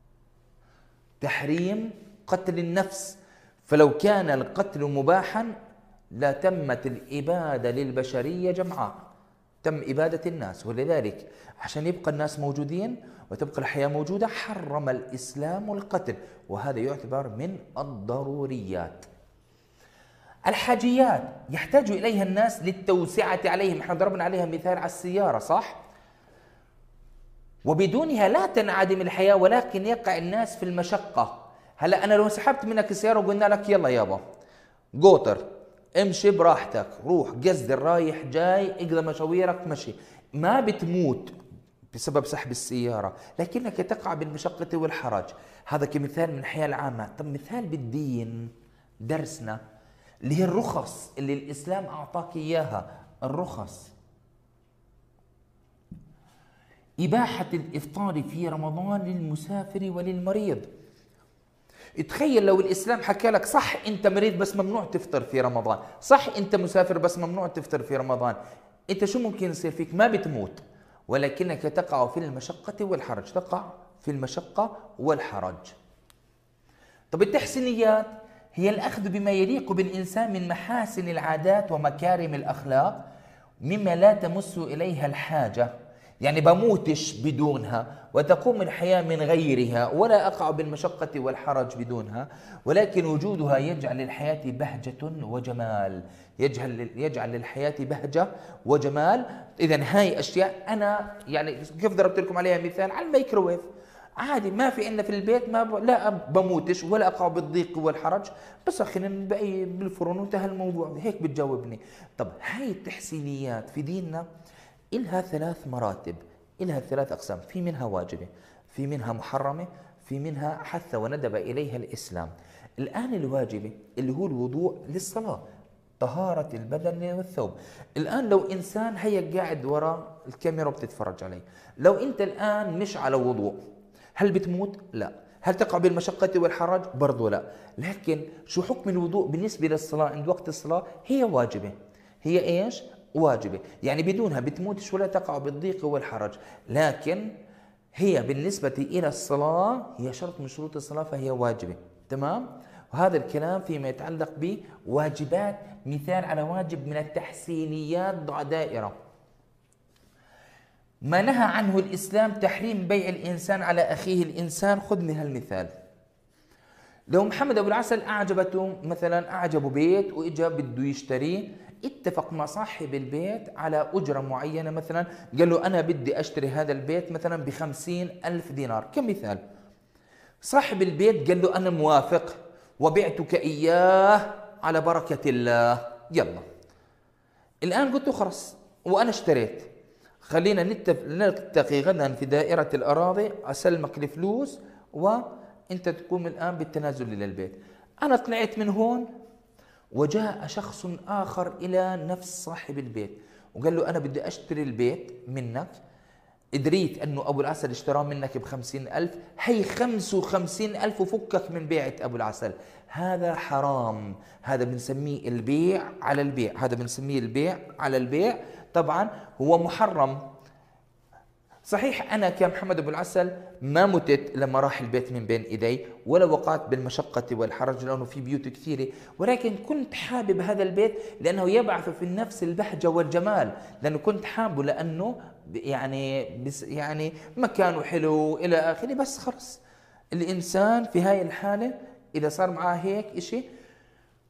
تحريم قتل النفس، فلو كان القتل مباحا لتمت الإبادة للبشرية جمعاء، تم إبادة الناس. ولذلك عشان يبقى الناس موجودين وتبقى الحياة موجودة حرم الإسلام القتل، وهذا يعتبر من الضروريات. الحاجيات يحتاج إليها الناس للتوسعة عليهم، احنا ضربنا عليها مثال على السيارة صح؟ وبدونها لا تنعدم الحياة ولكن يقع الناس في المشقة. هلا أنا لو سحبت منك السيارة وقلنا لك يلا يابا قوطر امشي براحتك، روح قصدر رايح جاي اقضي مشاويرك مشي، ما بتموت بسبب سحب السيارة، لكنك تقع بالمشقة والحرج. هذا كمثال من الحياة العامة. طب مثال بالدين، درسنا اللي هي الرخص اللي الإسلام أعطاك إياها. الرخص، إباحة الإفطار في رمضان للمسافر وللمريض. تخيل لو الإسلام حكى لك صح أنت مريض بس ممنوع تفطر في رمضان، صح أنت مسافر بس ممنوع تفطر في رمضان، أنت شو ممكن يصير فيك؟ ما بتموت ولكنك تقع في المشقة والحرج، تقع في المشقة والحرج. طب التحسينيات هي الأخذ بما يليق بالإنسان من محاسن العادات ومكارم الأخلاق مما لا تمس إليها الحاجة، يعني بموتش بدونها وتقوم الحياة من غيرها ولا أقع بالمشقة والحرج بدونها، ولكن وجودها يجعل للحياة بهجة وجمال، يجعل يجعل للحياة بهجة وجمال. إذا هاي أشياء أنا يعني كيف ضربت لكم عليها مثال على الميكروويف، عادي ما في عندنا في البيت ما ب... لا بموتش ولا أقع بالضيق والحرج، بسخن بأي بالفرن وانتهى الموضوع، هيك بتجاوبني. طب هاي التحسينيات في ديننا إلها ثلاث مراتب، إلها ثلاث أقسام، في منها واجبة، في منها محرمة، في منها حث وندب إليها الإسلام. الآن الواجبة اللي هو الوضوء للصلاة، طهارة البدن والثوب. الآن لو إنسان هيك قاعد وراء الكاميرا وبتتفرج علي، لو أنت الآن مش على وضوء هل بتموت؟ لا. هل تقع بالمشقة والحرج؟ برضو لا. لكن شو حكم الوضوء بالنسبة للصلاة عند وقت الصلاة؟ هي واجبة. هي إيش؟ واجبة، يعني بدونها بتموتش ولا تقع بالضيق والحرج، لكن هي بالنسبة إلى الصلاة هي شرط من شروط الصلاة فهي واجبة. تمام؟ وهذا الكلام فيما يتعلق بواجبات. مثال على واجب من التحسينيات ضع دائرة. ما نهى عنه الإسلام تحريم بيع الإنسان على أخيه الإنسان. خذ من هالمثال، لو محمد أبو العسل أعجبته مثلا، أعجبه بيت وإجا بده يشتريه، اتفق مع صاحب البيت على أجرة معينة، مثلا قال له أنا بدي أشتري هذا البيت مثلا بخمسين ألف دينار كمثال. صاحب البيت قال له أنا موافق وبعتك إياه على بركة الله، يلا. الآن قلت له خلص وأنا اشتريت، خلينا نلتقي غدا في دائرة الأراضي، أسلمك الفلوس وأنت تقوم الآن بالتنازل إلى البيت. أنا طلعت من هون وجاء شخص آخر إلى نفس صاحب البيت وقال له أنا بدي أشتري البيت منك، دريت أنه أبو العسل اشتراه منك بخمسين ألف، هي خمس وخمسين ألف وفكك من بيعة أبو العسل. هذا حرام، هذا بنسميه البيع على البيع، هذا بنسميه البيع على البيع. طبعا هو محرم. صحيح أنا كمحمد أبو العسل ما متت لما راح البيت من بين إيدي ولا وقعت بالمشقة والحرج لأنه في بيوت كثيرة، ولكن كنت حابب هذا البيت لأنه يبعث في النفس البهجة والجمال، لأنه كنت حابه لأنه يعني بس يعني مكانه حلو إلى آخره. بس خلص الإنسان في هاي الحالة إذا صار معاه هيك إشي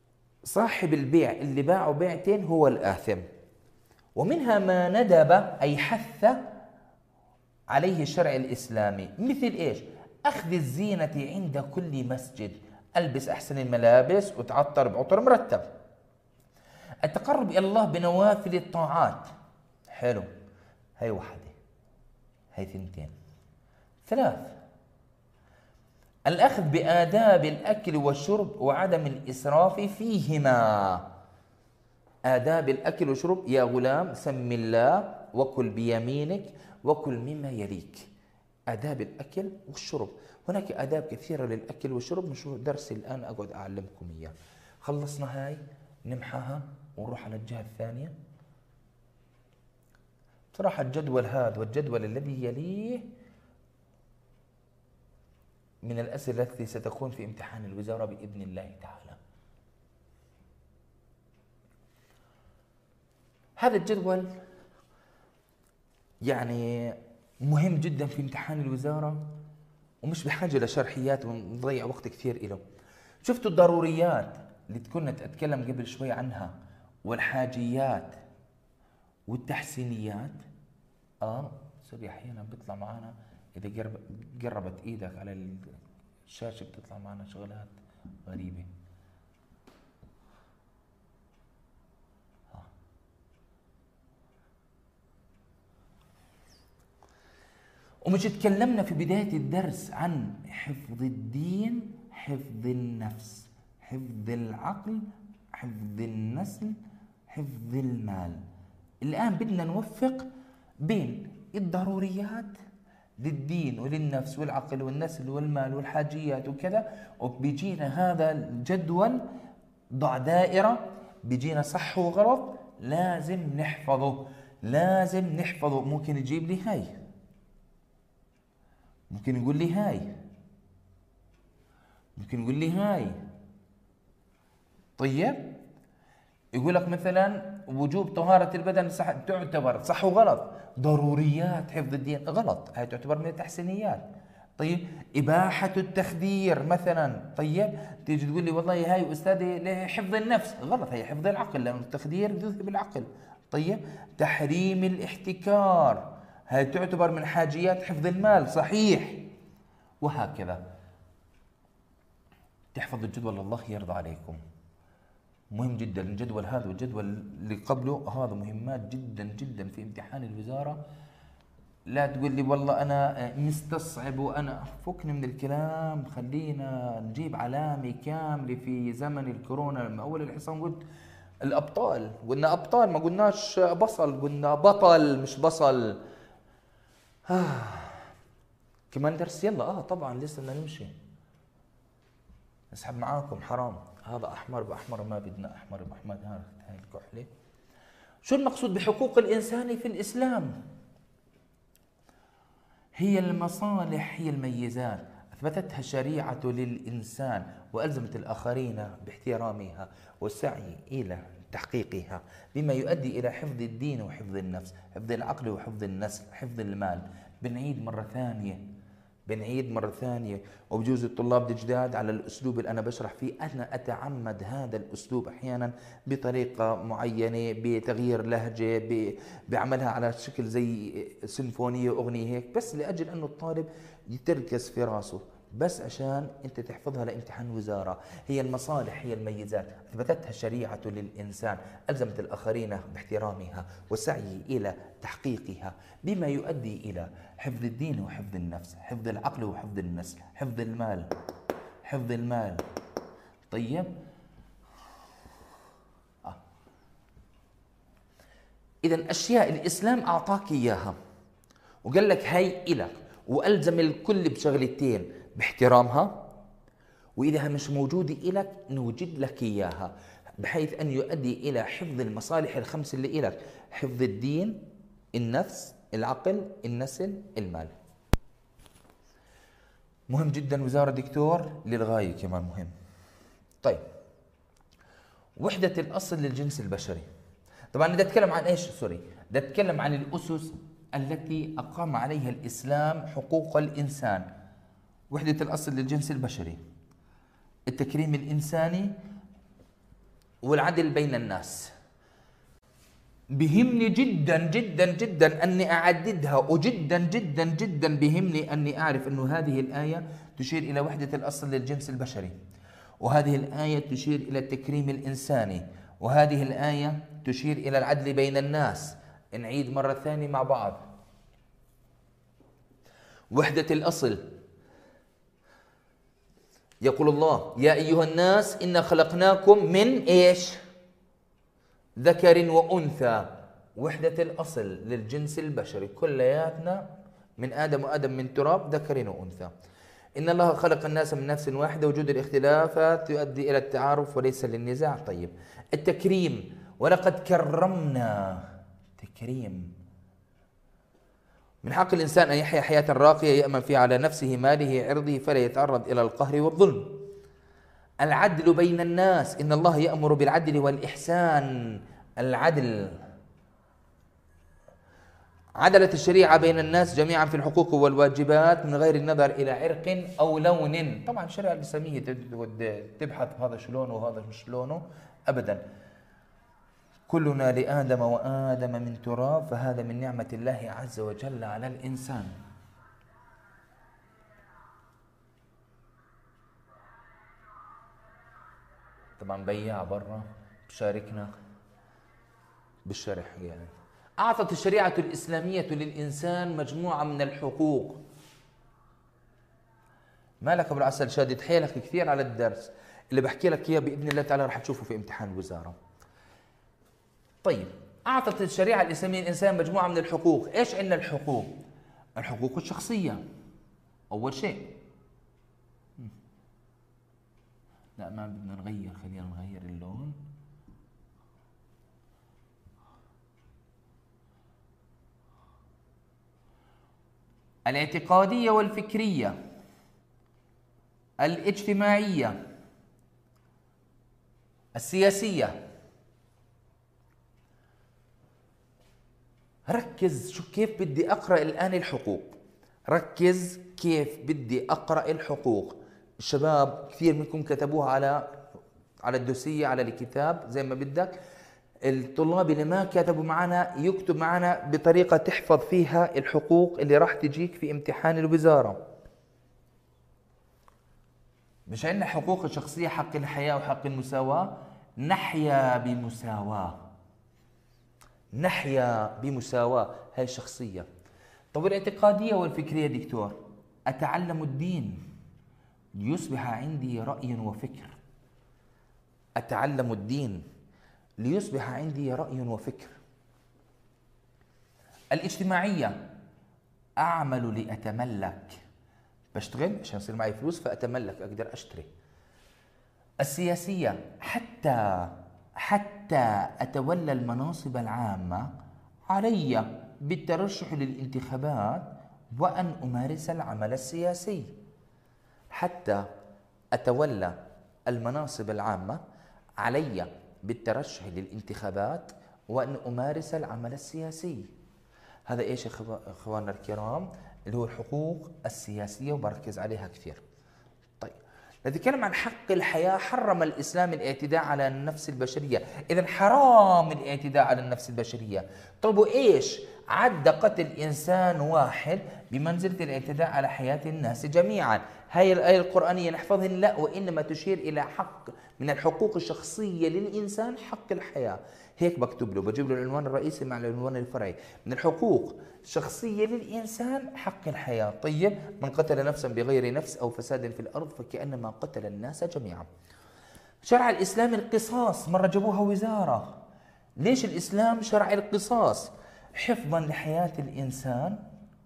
صاحب البيع اللي باعه بيعتين هو الآثم. ومنها ما ندب أي حث عليه الشرع الإسلامي، مثل إيش؟ أخذ الزينة عند كل مسجد، ألبس أحسن الملابس وتعطر بعطر مرتب. التقرب إلى الله بنوافل الطاعات، حلو، هي واحدة، هي ثنتين. ثلاث، الأخذ بآداب الأكل والشرب وعدم الإسراف فيهما. آداب الأكل والشرب، يا غلام سم الله وكل بيمينك وكل مما يليك. آداب الأكل والشرب، هناك آداب كثيرة للأكل والشرب، مش درسي الآن أقعد أعلمكم إياه. خلصنا هاي نمحها ونروح على الجهة الثانية. بصراحة الجدول هذا والجدول الذي يليه من الأسئلة التي ستكون في امتحان الوزارة بإذن الله تعالى. هذا الجدول يعني مهم جدا في امتحان الوزارة، ومش بحاجة لشرحيات ونضيع وقت كثير له. شفتوا الضروريات اللي كنا أتكلم قبل شوي عنها، والحاجيات والتحسينيات. اه سوري، احيانا بيطلع معنا اذا قرب قربت ايدك على الشاشة بتطلع معنا شغلات غريبة. ومش تكلمنا في بداية الدرس عن حفظ الدين، حفظ النفس، حفظ العقل، حفظ النسل، حفظ المال. الآن بدنا نوفق بين الضروريات للدين وللنفس والعقل والنسل والمال والحاجيات وكذا، وبيجينا هذا الجدول ضع دائرة، بيجينا صح وغلط، لازم نحفظه، لازم نحفظه. ممكن يجيب لي هاي، ممكن يقول لي هاي، ممكن يقول لي هاي. طيب يقول لك مثلا وجوب طهارة البدن صح، تعتبر صح وغلط. ضروريات حفظ الدين غلط، هاي تعتبر من التحسينيات. طيب إباحة التخدير مثلا، طيب تيجي تقول لي والله هاي أستاذي لحفظ النفس، غلط، هي حفظ العقل لأن التخدير يذهب العقل. طيب تحريم الاحتكار، هاي تعتبر من حاجيات حفظ المال، صحيح. وهكذا تحفظ الجدول، الله يرضى عليكم. مهم جدا الجدول هذا والجدول اللي قبله، هذا مهمات جدا جدا في امتحان الوزارة. لا تقول لي والله أنا مستصعب وأنا فكني من الكلام، خلينا نجيب علامة كاملة. في زمن الكورونا لما أول الحصان قلت الأبطال، قلنا أبطال ما قلناش بصل، قلنا بطل مش بصل. آه. كمان درس يلا، اه طبعا لسه بدنا نمشي، اسحب معاكم حرام. هذا احمر باحمر، ما بدنا احمر باحمر. هاي الكحله. شو المقصود بحقوق الانسان في الاسلام؟ هي المصالح، هي الميزات اثبتتها الشريعه للانسان والزمت الاخرين باحترامها والسعي الى تحقيقها، بما يؤدي الى حفظ الدين وحفظ النفس، حفظ العقل وحفظ النسل، حفظ المال. بنعيد مره ثانيه، بنعيد مرة ثانية، وبجوز الطلاب الجداد على الأسلوب اللي أنا بشرح فيه، أنا أتعمد هذا الأسلوب أحيانا بطريقة معينة، بتغيير لهجة، بعملها على شكل زي سيمفونية أغنية هيك، بس لأجل أنه الطالب يتركز في راسه، بس عشان أنت تحفظها لامتحان وزارة. هي المصالح، هي الميزات أثبتتها الشريعة للإنسان، ألزمت الآخرين باحترامها والسعي إلى تحقيقها، بما يؤدي إلى حفظ الدين وحفظ النفس، حفظ العقل وحفظ النسل، حفظ المال، حفظ المال. طيب آه. إذا أشياء الإسلام أعطاك إياها وقال لك هاي إلك، وألزم الكل بشغلتين، باحترامها، وإذا مش موجودة إلك نوجد لك إياها، بحيث أن يؤدي إلى حفظ المصالح الخمس اللي إلك: حفظ الدين، النفس، العقل، النسل، المال. مهم جدا وزارة دكتور للغاية، كمان مهم. طيب وحدة الأصل للجنس البشري، طبعا بدي أتكلم عن إيش؟ سوري، بدي أتكلم عن الأسس التي أقام عليها الإسلام حقوق الإنسان. وحدة الأصل للجنس البشري: التكريم الإنساني، والعدل بين الناس. بهمني جدا جدا جدا أني أعددها، وجدا جدا جدا بهمني أني أعرف أن هذه الآية تشير إلى وحدة الأصل للجنس البشري، وهذه الآية تشير إلى التكريم الإنساني، وهذه الآية تشير إلى العدل بين الناس. نعيد مرة ثانية مع بعض. وحدة الأصل، يقول الله: يا أيها الناس إنا خلقناكم من إيش؟ ذكر وأنثى. وحدة الأصل للجنس البشري، كلياتنا من آدم، وآدم من تراب، ذكر وأنثى. إن الله خلق الناس من نفس واحدة، وجود الاختلافات يؤدي إلى التعارف وليس للنزاع. طيب، التكريم: ولقد كرمنا. تكريم: من حق الإنسان أن يحيا حياة راقية يأمن فيها على نفسه، ماله، عرضه، فلا يتعرض إلى القهر والظلم. العدل بين الناس: إن الله يأمر بالعدل والإحسان. العدل، عدلت الشريعة بين الناس جميعا في الحقوق والواجبات من غير النظر إلى عرق أو لون. طبعا الشريعة الإسلامية تبحث هذا شلونه وهذا مش شلونه أبدا. كلنا لآدم وآدم من تراب، فهذا من نعمة الله عز وجل على الإنسان. طبعا بياع برا بشاركنا بالشرح. يعني أعطت الشريعة الإسلامية للإنسان مجموعة من الحقوق. مالك أبو العسل شادد حيلك كثير على الدرس اللي بحكي لك إياه، بإذن الله تعالى رح تشوفه في امتحان الوزارة. طيب، أعطت الشريعة الإسلامية للإنسان مجموعة من الحقوق. إيش عندنا الحقوق؟ الحقوق الشخصية أول شيء. لا، ما بدنا نغير، خلينا نغير اللون. الاعتقادية والفكرية، الاجتماعية، السياسية. ركز شو كيف بدي أقرأ الآن الحقوق. ركز كيف بدي أقرأ الحقوق. الشباب كثير منكم كتبوها على على الدوسية، على الكتاب، زي ما بدك. الطلاب اللي ما كتبوا معنا يكتب معنا بطريقة تحفظ فيها الحقوق اللي راح تجيك في امتحان الوزارة. مش عندنا حقوق الشخصية، حق الحياة وحق المساواة. نحيا بمساواة، نحيا بمساواة، هاي الشخصية. طب الاعتقادية والفكرية دكتور: أتعلم الدين ليصبح عندي رأي وفكر. أتعلم الدين ليصبح عندي رأي وفكر. الاجتماعية: أعمل لأتملك، بشتغل عشان يصير معي فلوس فأتملك، أقدر أشتري. السياسية: حتى حتى أتولى المناصب العامة علي بالترشح للانتخابات وأن أمارس العمل السياسي. حتى أتولى المناصب العامة علي بالترشح للانتخابات وأن أمارس العمل السياسي. هذا إيش يا إخواننا الكرام؟ اللي هو الحقوق السياسية، وبركز عليها كثير. طيب، نتكلم عن حق الحياة. حرم الإسلام الاعتداء على النفس البشرية. إذن حرام الاعتداء على النفس البشرية. طيب وإيش؟ عد قتل إنسان واحد بمنزلة الاعتداء على حياة الناس جميعا. هاي الآية القرآنية نحفظها؟ لا، وإنما تشير إلى حق من الحقوق الشخصية للإنسان، حق الحياة. هيك بكتب له، بجيب له العنوان الرئيسي مع العنوان الفرعي. من الحقوق الشخصية للإنسان حق الحياة. طيب، من قتل نفسا بغير نفس أو فساد في الأرض فكأنما قتل الناس جميعا. شرع الإسلام القصاص، مرة جابوها وزارة. ليش الإسلام شرع القصاص؟ حفظا لحياة الإنسان،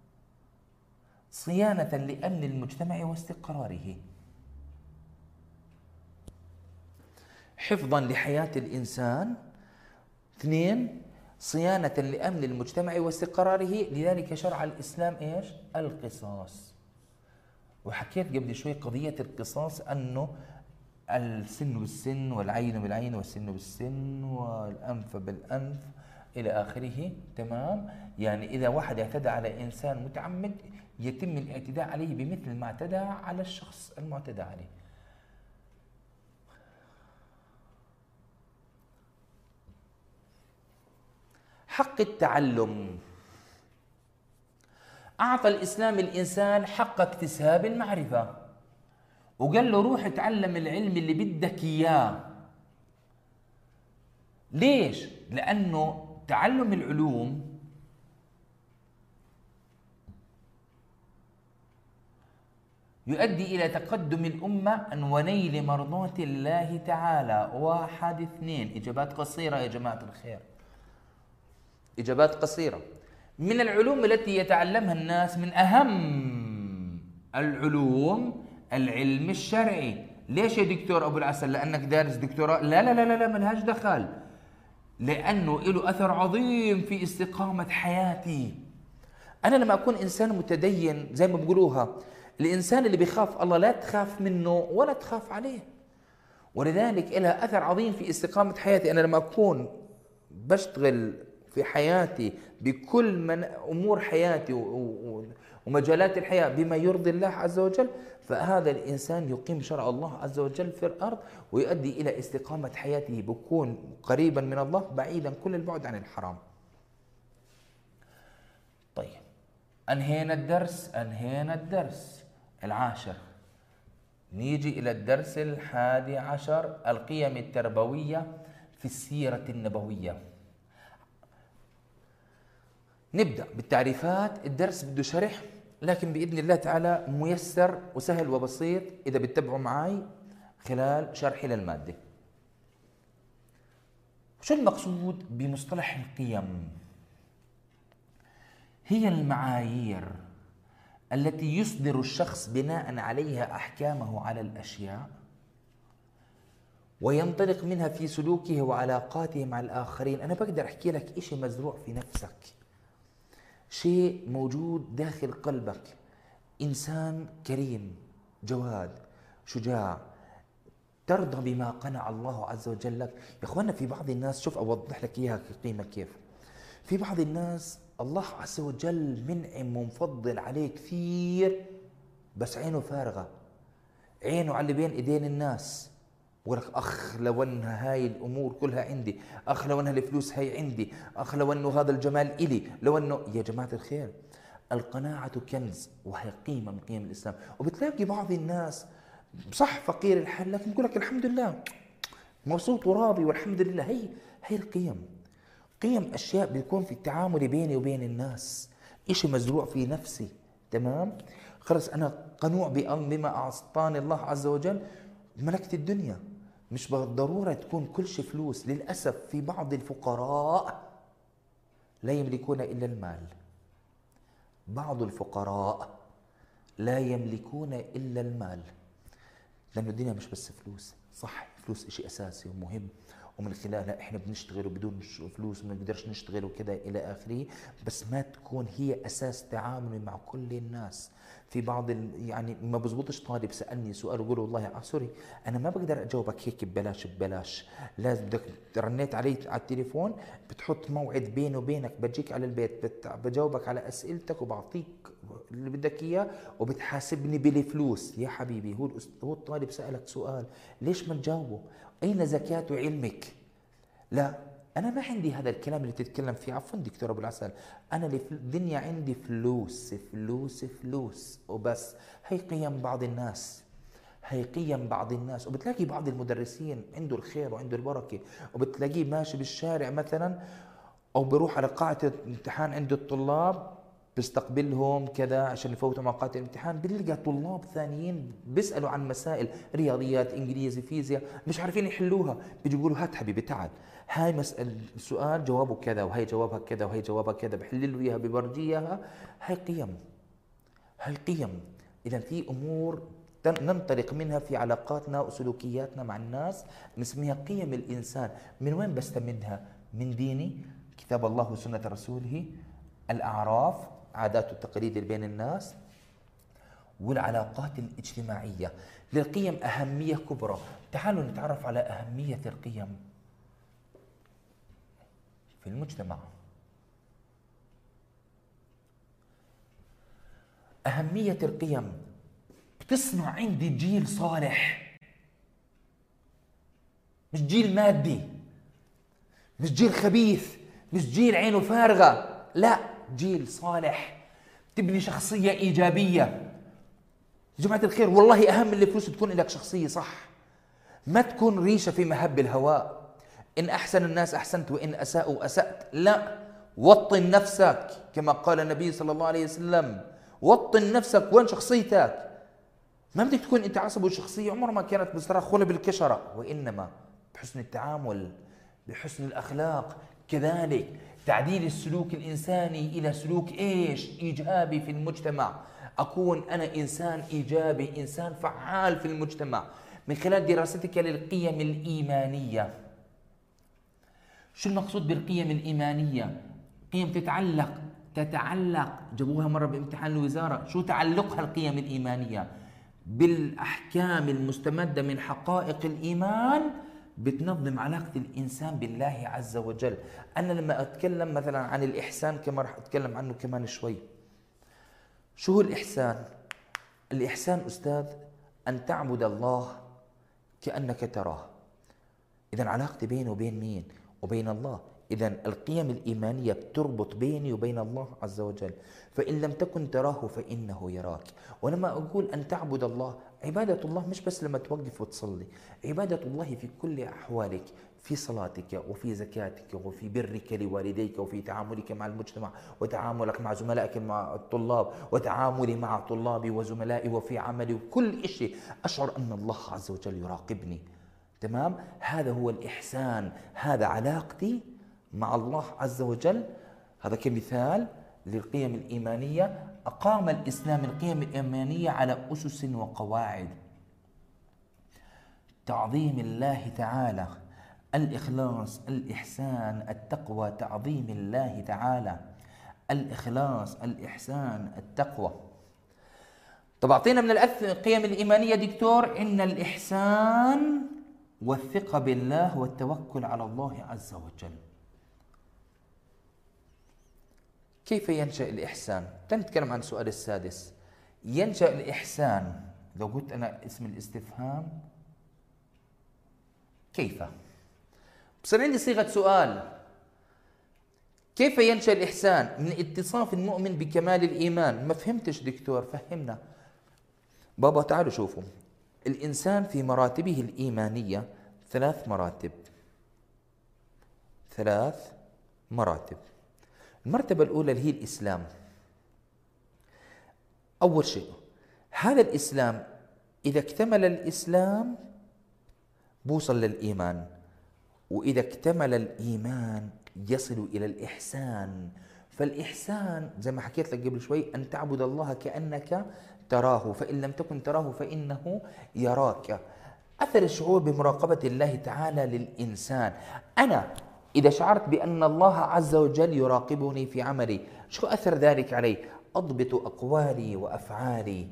صيانة لأمن المجتمع واستقراره. حفظا لحياة الإنسان. اثنين، صيانة لأمن المجتمع واستقراره. لذلك شرع الإسلام إيش؟ القصاص. وحكيت قبل شوي قضية القصاص، أنه السن بالسن والعين بالعين والسن بالسن والأنف بالأنف إلى آخره. تمام؟ يعني إذا واحد اعتدى على إنسان متعمد يتم الاعتداء عليه بمثل ما اعتدى على الشخص المعتدى عليه. حق التعلم. أعطى الإسلام الإنسان حق اكتساب المعرفة، وقال له روح اتعلم العلم اللي بدك إياه. ليش؟ لأنه تعلم العلوم يؤدي إلى تقدم الأمة ونيل مرضاة الله تعالى. واحد اثنين، إجابات قصيرة يا جماعة الخير، إجابات قصيرة. من العلوم التي يتعلمها الناس، من أهم العلوم العلم الشرعي. ليش يا دكتور أبو العسل؟ لأنك دارس دكتوراه؟ لا لا لا لا, لا ملهاش دخل، لأنه له أثر عظيم في استقامة حياتي. أنا لما أكون إنسان متدين زي ما بيقولوها، الإنسان اللي بيخاف الله لا تخاف منه ولا تخاف عليه، ولذلك لها أثر عظيم في استقامة حياتي. أنا لما أكون بشتغل في حياتي بكل من أمور حياتي ومجالات الحياة بما يرضي الله عز وجل، فهذا الإنسان يقيم شرع الله عز وجل في الأرض ويؤدي إلى استقامة حياته، بكون قريبا من الله بعيدا كل البعد عن الحرام. طيب، أنهينا الدرس أنهينا الدرس العاشر. نيجي إلى الدرس الحادي عشر، القيم التربوية في السيرة النبوية. نبدأ بالتعريفات. الدرس بده شرح، لكن بإذن الله تعالى ميسر وسهل وبسيط إذا بتتبعوا معي خلال شرحي للمادة. شو المقصود بمصطلح القيم؟ هي المعايير التي يصدر الشخص بناء عليها أحكامه على الأشياء، وينطلق منها في سلوكه وعلاقاته مع الآخرين. أنا بقدر أحكي لك إشي مزروع في نفسك، شيء موجود داخل قلبك، إنسان كريم جواد شجاع ترضى بما قنع الله عز وجل لك. يا أخوانا، في بعض الناس، شوف أوضح لك إياها القيمة كيف. في بعض الناس الله عز وجل منعم ومفضل عليه كثير، بس عينه فارغة، عينه على اللي بين إيدين الناس. ولك أخ لو أن هاي الأمور كلها عندي، أخ لو أن الفلوس هاي عندي، أخ لو أنه هذا الجمال إلي، لو أنه. يا جماعة الخير، القناعة كنز، وهي قيمة من قيم الإسلام. وبتلاقي بعض الناس صح فقير الحال، لكن يقول لك الحمد لله، مبسوط وراضي والحمد لله. هي هي القيم. قيم أشياء بيكون في التعامل بيني وبين الناس، إشي مزروع في نفسي. تمام؟ خلص أنا قنوع بما أعطاني الله عز وجل، ملكت الدنيا. مش بالضرورة تكون كل شيء فلوس. للأسف في بعض الفقراء لا يملكون إلا المال. بعض الفقراء لا يملكون إلا المال، لأن الدنيا مش بس فلوس. صح، فلوس إشي أساسي ومهم، ومن خلالها إحنا بنشتغل، وبدون فلوس ما بنقدرش نشتغل وكذا إلى آخره، بس ما تكون هي أساس تعاملي مع كل الناس. في بعض يعني ما بزبطش، طالب سألني سؤال وقول والله آه سوري أنا ما بقدر أجاوبك هيك ببلاش ببلاش، لازم بدك رنيت علي على التليفون بتحط موعد بيني وبينك، بجيك على البيت بجاوبك على أسئلتك وبعطيك اللي بدك إياه وبتحاسبني بالفلوس. يا حبيبي، هو هو الطالب سألك سؤال، ليش ما تجاوبه؟ أين زكاة علمك؟ لا، أنا ما عندي هذا الكلام اللي تتكلم فيه. عفوا دكتور أبو العسل، أنا اللي في الدنيا عندي فلوس فلوس فلوس وبس. هي قيم بعض الناس، هي قيم بعض الناس. وبتلاقي بعض المدرسين عنده الخير وعنده البركة، وبتلاقيه ماشي بالشارع مثلا، أو بروح على قاعة امتحان عند الطلاب بيستقبلهم كذا عشان يفوتوا مع قاعة الامتحان، بنلقى طلاب ثانيين بيسألوا عن مسائل رياضيات انجليزي فيزياء مش عارفين يحلوها، بيجي يقولوا هات حبيبي تعال، هاي مسألة سؤال جوابه كذا، وهي جوابها كذا، وهي جوابها كذا، بحل له اياها ببرجي اياها. هاي قيم، هاي قيم. اذا في امور ننطلق منها في علاقاتنا وسلوكياتنا مع الناس، بنسميها قيم الانسان. من وين بستمدها؟ من ديني، كتاب الله وسنة رسوله، الأعراف، عادات والتقاليد اللي بين الناس، والعلاقات الاجتماعية. للقيم أهمية كبرى. تعالوا نتعرف على أهمية القيم في المجتمع. أهمية القيم بتصنع عندي جيل صالح، مش جيل مادي، مش جيل خبيث. مش جيل عينه فارغة، لا، جيل صالح تبني شخصية إيجابية. جماعة الخير، والله أهم من الفلوس تكون لك شخصية صح، ما تكون ريشة في مهب الهواء. إن أحسن الناس أحسنت وإن أساءوا أسأت، لا، وطن نفسك كما قال النبي صلى الله عليه وسلم، وطن نفسك. وين شخصيتك؟ ما بدك تكون أنت عصبي، والشخصية عمرها ما كانت بصراخ ولا بالكشرة، وإنما بحسن التعامل، بحسن الأخلاق. كذلك تعديل السلوك الإنساني إلى سلوك إيش؟ إيجابي في المجتمع. أكون أنا إنسان إيجابي، إنسان فعال في المجتمع من خلال دراستك للقيم الإيمانية. شو المقصود بالقيم الإيمانية؟ قيم تتعلق تتعلق جابوها مرة بامتحان الوزارة، شو تعلقها القيم الإيمانية؟ بالأحكام المستمدة من حقائق الإيمان، بتنظم علاقة الإنسان بالله عز وجل. أنا لما أتكلم مثلا عن الإحسان، كما راح أتكلم عنه كمان شوي. شو هو الإحسان؟ الإحسان أستاذ أن تعبد الله كأنك تراه. إذن علاقتي بيني وبين مين؟ وبين الله. إذن القيم الإيمانية بتربط بيني وبين الله عز وجل. فإن لم تكن تراه فإنه يراك. ولما أقول أن تعبد الله، عبادة الله مش بس لما توقف وتصلي، عبادة الله في كل أحوالك، في صلاتك وفي زكاتك وفي برك لوالديك وفي تعاملك مع المجتمع وتعاملك مع زملائك مع الطلاب وتعاملي مع طلابي وزملائي وفي عملي وكل شيء أشعر أن الله عز وجل يراقبني. تمام؟ هذا هو الإحسان، هذا علاقتي مع الله عز وجل. هذا كمثال للقيم الإيمانية. أقام الإسلام القيم الإيمانية على أسس وقواعد: تعظيم الله تعالى، الإخلاص، الإحسان، التقوى. تعظيم الله تعالى، الإخلاص، الإحسان، التقوى. طب أعطينا من القيم الإيمانية دكتور. إن الإحسان والثقة بالله والتوكل على الله عز وجل. كيف ينشأ الإحسان؟ تنتكلم عن السؤال السادس. ينشأ الإحسان، لو قلت أنا اسم الاستفهام كيف، بصير عندي صيغة سؤال. كيف ينشأ الإحسان؟ من اتصاف المؤمن بكمال الإيمان. ما فهمتش دكتور، فهمنا. بابا تعالوا شوفوا، الإنسان في مراتبه الإيمانية ثلاث مراتب. ثلاث مراتب. المرتبة الأولى اللي هي الإسلام. أول شيء هذا الإسلام، إذا اكتمل الإسلام بوصل للإيمان، وإذا اكتمل الإيمان يصل إلى الإحسان. فالإحسان زي ما حكيت لك قبل شوي، أن تعبد الله كأنك تراه، فإن لم تكن تراه فإنه يراك. أثر الشعور بمراقبة الله تعالى للإنسان. أنا إذا شعرت بأن الله عز وجل يراقبني في عملي، شو أثر ذلك علي؟ أضبط أقوالي وأفعالي،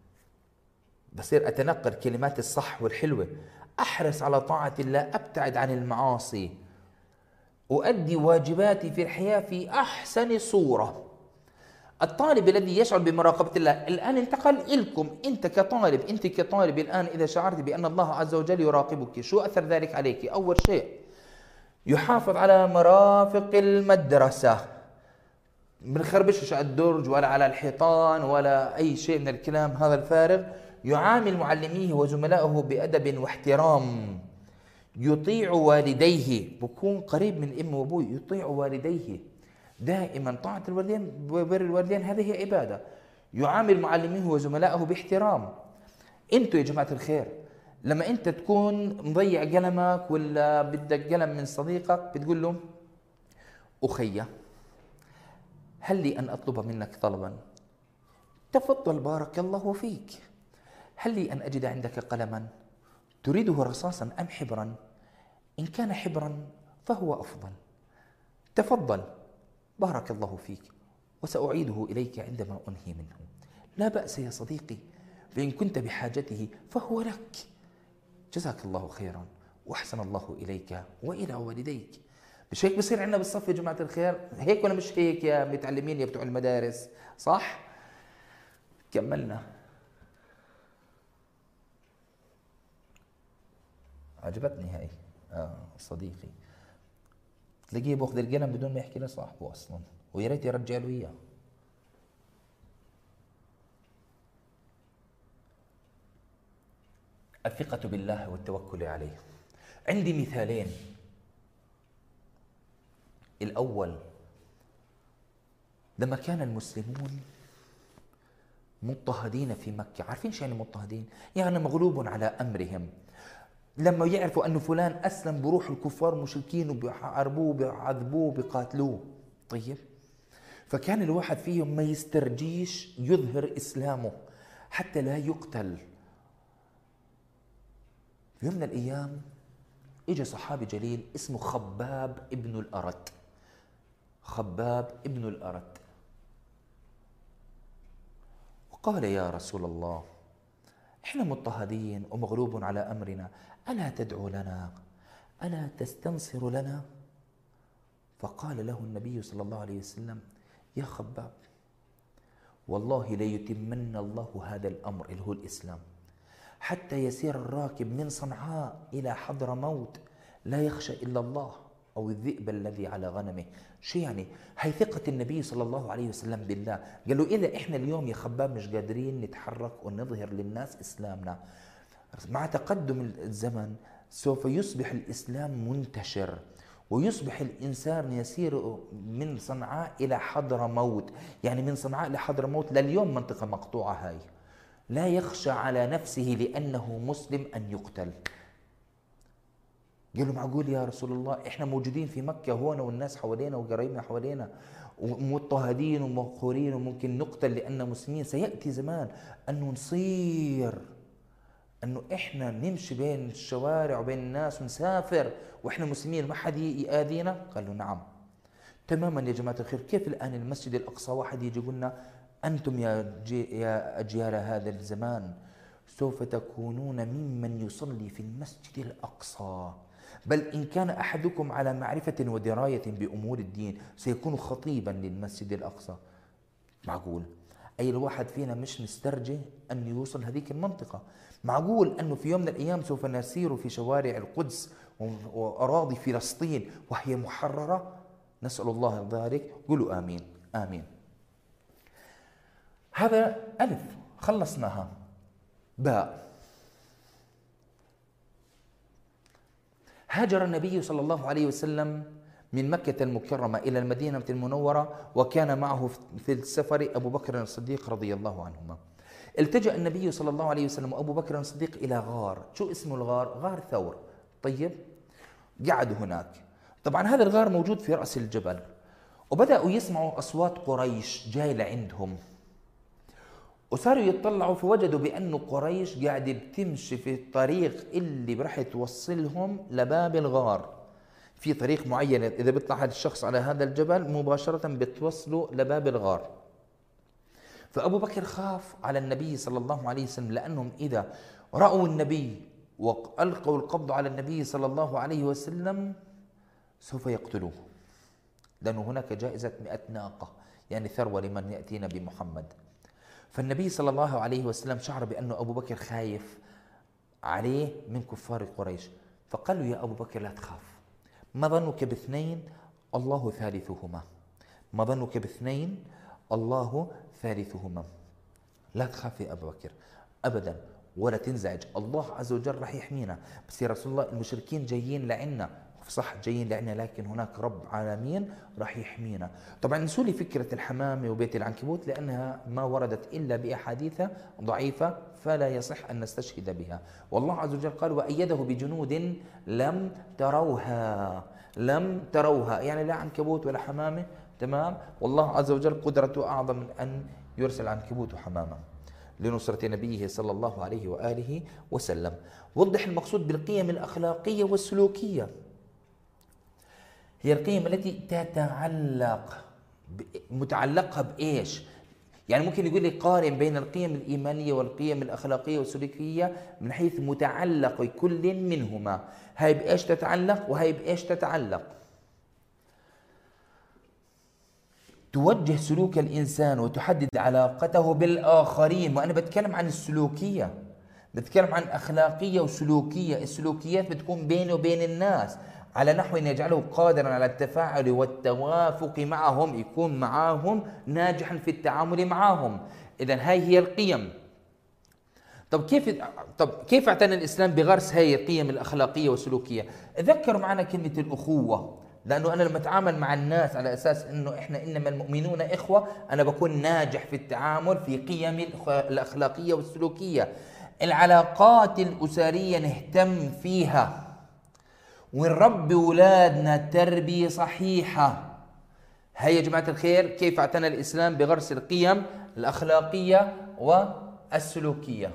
بصير أتنقل كلمات الصح والحلوة، أحرص على طاعة الله، أبتعد عن المعاصي، أؤدي واجباتي في الحياة في أحسن صورة. الطالب الذي يشعر بمراقبة الله، الآن انتقل إلكم أنت كطالب، أنت كطالب الآن إذا شعرت بأن الله عز وجل يراقبك، شو أثر ذلك عليك؟ أول شيء يحافظ على مرافق المدرسة، بنخربش على الدرج ولا على الحيطان ولا أي شيء من الكلام هذا الفارغ. يعامل معلميه وزملائه بأدب واحترام. يطيع والديه، بكون قريب من أمه وأبوه، يطيع والديه دائما. طاعة الوالدين وبر الوالدين هذه هي عبادة. يعامل معلميه وزملائه باحترام. انتوا يا جماعة الخير لما انت تكون مضيع قلمك ولا بدك قلم من صديقك، بتقول له: أخي هل لي أن أطلب منك طلبا؟ تفضل بارك الله فيك. هل لي أن أجد عندك قلما؟ تريده رصاصا أم حبرا؟ إن كان حبرا فهو أفضل. تفضل بارك الله فيك، وسأعيده إليك عندما أنهي منه. لا بأس يا صديقي، فإن كنت بحاجته فهو لك. جزاك الله خيرا وأحسن الله إليك وإلى والديك. مش هيك بصير عندنا بالصف يا جماعة الخير؟ هيك ولا مش هيك يا متعلمين يا بتوع المدارس؟ صح؟ كملنا. عجبتني هاي آه صديقي. تلاقيه باخذ القلم بدون ما يحكي لصاحبه اصلا، ويا ريت يرجع له اياه. الثقة بالله والتوكل عليه. عندي مثالين. الأول لما كان المسلمون مضطهدين في مكة، عارفين شو يعني مضطهدين؟ يعني مغلوب على أمرهم. لما يعرفوا أنه فلان أسلم بروح الكفار مشركين وبيحاربوه بيعذبوه بيقاتلوه. طيب، فكان الواحد فيهم ما يسترجيش يظهر إسلامه حتى لا يقتل. في يوم من الأيام إجا صحابي جليل اسمه خباب ابن الأرت. خباب ابن الأرت وقال: يا رسول الله، إحنا مضطهدين ومغلوب على أمرنا، ألا تدعو لنا؟ ألا تستنصر لنا؟ فقال له النبي صلى الله عليه وسلم: يا خباب، والله ليتمن الله هذا الأمر اللي هو الإسلام حتى يسير الراكب من صنعاء إلى حضر موت لا يخشى إلا الله أو الذئب الذي على غنمه. شو يعني؟ هي ثقة النبي صلى الله عليه وسلم بالله. قال له: إذا إحنا اليوم يا خباب مش قادرين نتحرك ونظهر للناس إسلامنا، مع تقدم الزمن سوف يصبح الإسلام منتشر، ويصبح الإنسان يسير من صنعاء إلى حضر موت. يعني من صنعاء لحضر موت لليوم منطقة مقطوعة، هاي لا يخشى على نفسه لأنه مسلم أن يقتل. قال له: معقول يا رسول الله إحنا موجودين في مكة هون والناس حوالينا وقرايبنا حوالينا ومضطهدين ومقهورين وممكن نقتل لأننا مسلمين، سيأتي زمان أنه نصير أنه إحنا نمشي بين الشوارع وبين الناس ونسافر وإحنا مسلمين ما حد يآذينا؟ قال له: نعم تماما يا جماعة الخير. كيف الآن المسجد الأقصى واحد يجي يقولنا: أنتم يا, يا أجيال هذا الزمان سوف تكونون ممن يصلي في المسجد الأقصى، بل إن كان أحدكم على معرفة ودراية بأمور الدين سيكون خطيبا للمسجد الأقصى. معقول أي الواحد فينا مش مسترجي أن يوصل هذيك المنطقة؟ معقول أنه في يوم من الأيام سوف نسير في شوارع القدس وأراضي فلسطين وهي محررة؟ نسأل الله ذلك. قولوا آمين آمين. هذا ألف، خلصناها. باء، هاجر النبي صلى الله عليه وسلم من مكة المكرمة إلى المدينة المنورة، وكان معه في السفر أبو بكر الصديق رضي الله عنهما. التجأ النبي صلى الله عليه وسلم وأبو بكر الصديق إلى غار. شو اسمه الغار؟ غار ثور. طيب، قعدوا هناك. طبعا هذا الغار موجود في رأس الجبل، وبدأوا يسمعوا أصوات قريش جاي لعندهم، وصاروا يتطلعوا فوجدوا بأنه قريش قاعدة بتمشي في الطريق اللي راح توصلهم لباب الغار. في طريق معين إذا بيطلع هذا الشخص على هذا الجبل مباشرة بتوصله لباب الغار. فأبو بكر خاف على النبي صلى الله عليه وسلم، لأنهم إذا رأوا النبي وألقوا القبض على النبي صلى الله عليه وسلم سوف يقتلوه، لأنه هناك جائزة مئة ناقة، يعني ثروة لمن يأتينا بمحمد. فالنبي صلى الله عليه وسلم شعر بأنه أبو بكر خايف عليه من كفار قريش، فقال له: يا أبو بكر لا تخاف، ما ظنك باثنين الله ثالثهما، ما ظنك باثنين الله ثالثهما، لا تخاف يا أبو بكر أبدا ولا تنزعج، الله عز وجل راح يحمينا. بس يا رسول الله المشركين جايين لعنا، صح جايين لعنا، لكن هناك رب عالمين راح يحمينا. طبعا نسوا لي فكرة الحمامة وبيت العنكبوت لأنها ما وردت إلا بأحاديث ضعيفة فلا يصح أن نستشهد بها. والله عز وجل قال: وأيده بجنود لم تروها، لم تروها، يعني لا عنكبوت ولا حمامة. تمام. والله عز وجل قدرته أعظم من أن يرسل عنكبوت وحمامة لنصرة نبيه صلى الله عليه وآله وسلم. وضح المقصود بالقيم الأخلاقية والسلوكية. هي القيم التي تتعلق متعلقة بإيش؟ يعني ممكن يقول لي قارن بين القيم الإيمانية والقيم الأخلاقية والسلوكية من حيث متعلق كل منهما. هاي بإيش تتعلق وهاي بإيش تتعلق؟ توجه سلوك الإنسان وتحدد علاقته بالآخرين. وأنا بتكلم عن السلوكية، بتكلم عن أخلاقية وسلوكية. السلوكيات بتكون بيني وبين الناس، على نحو يجعله قادرا على التفاعل والتوافق معهم، يكون معهم ناجحا في التعامل معهم. إذا هاي هي القيم. طب كيف طب كيف اعتنى الاسلام بغرس هاي القيم الاخلاقيه والسلوكيه؟ تذكروا معنا كلمه الاخوه، لانه انا لما اتعامل مع الناس على اساس انه احنا انما المؤمنون اخوه، انا بكون ناجح في التعامل في قيم الاخلاقيه والسلوكيه. العلاقات الاسريه نهتم فيها ونربي اولادنا تربيه صحيحه. هيا يا جماعه الخير، كيف اعتنى الاسلام بغرس القيم الاخلاقيه والسلوكيه.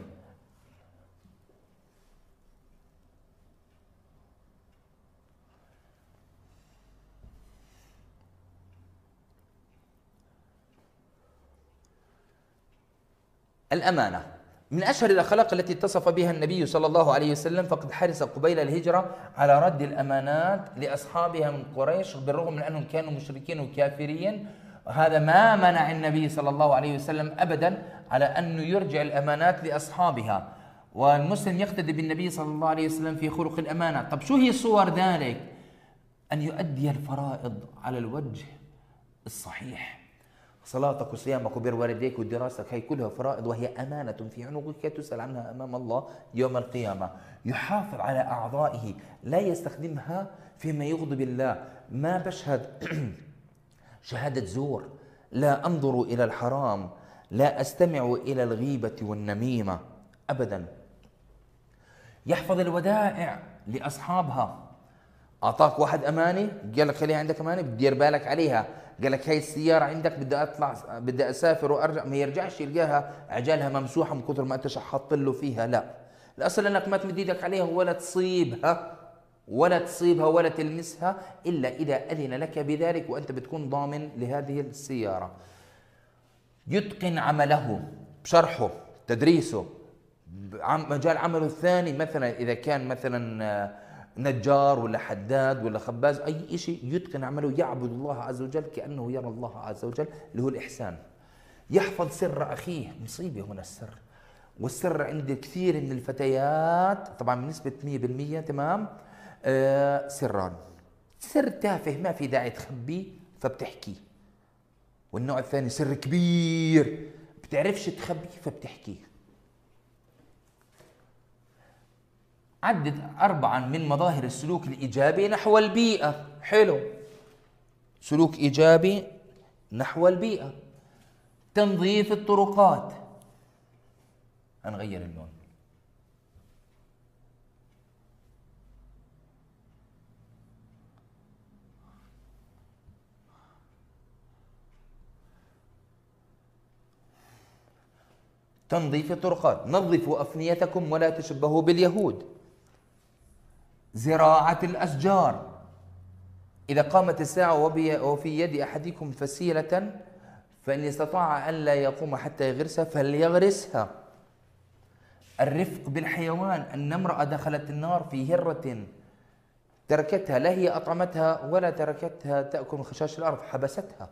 الأمانة من أشهر الأخلاق التي اتصف بها النبي صلى الله عليه وسلم، فقد حرص قبيل الهجرة على رد الأمانات لأصحابها من قريش بالرغم من أنهم كانوا مشركين وكافرين. هذا ما منع النبي صلى الله عليه وسلم أبدا على أنه يرجع الأمانات لأصحابها، والمسلم يقتدي بالنبي صلى الله عليه وسلم في خلق الأمانة. طب شو هي صور ذلك؟ أن يؤدي الفرائض على الوجه الصحيح، صلاتك وصيامك وبر والديك ودراستك، هي كلها فرائض وهي أمانة في عنقك تسأل عنها أمام الله يوم القيامة. يحافظ على أعضائه، لا يستخدمها فيما يغضب الله. ما بشهد شهادة زور، لا أنظر إلى الحرام، لا أستمع إلى الغيبة والنميمة أبدا. يحفظ الودائع لأصحابها. أعطاك واحد أمانة، قال لك خليها عندك أمانة، بدير بالك عليها. قال لك هاي السيارة عندك، بدي أطلع بدي أسافر وأرجع، ما يرجعش يلقاها عجالها ممسوحة من كثر ما أنت شحطت له فيها. لا، الأصل أنك ما تمد إيدك عليها ولا تصيبها ولا تصيبها ولا تلمسها إلا إذا أذن لك بذلك وأنت بتكون ضامن لهذه السيارة. يتقن عمله بشرحه تدريسه. مجال عمله الثاني مثلا إذا كان مثلا نجار ولا حداد ولا خباز، أي شيء يتقن عمله، يعبد الله عز وجل كأنه يرى الله عز وجل اللي هو الإحسان. يحفظ سر أخيه، مصيبة هنا السر، والسر عند كثير من الفتيات طبعا بنسبة مية بالمية تمام آه سران. سر تافه ما في داعي تخبيه فبتحكيه، والنوع الثاني سر كبير بتعرفش تخبيه فبتحكيه. عدد أربعا من مظاهر السلوك الإيجابي نحو البيئة. حلو، سلوك إيجابي نحو البيئة. تنظيف الطرقات، هنغير اللون. تنظيف الطرقات، نظفوا أفنيتكم ولا تشبهوا باليهود. زراعة الأشجار، إذا قامت الساعة وفي يد أحدكم فسيلة فإن استطاع أن لا يقوم حتى يغرسها فليغرسها. الرفق بالحيوان، أن امرأة دخلت النار في هرة تركتها، لا هي أطعمتها ولا تركتها تأكل خشاش الأرض، حبستها.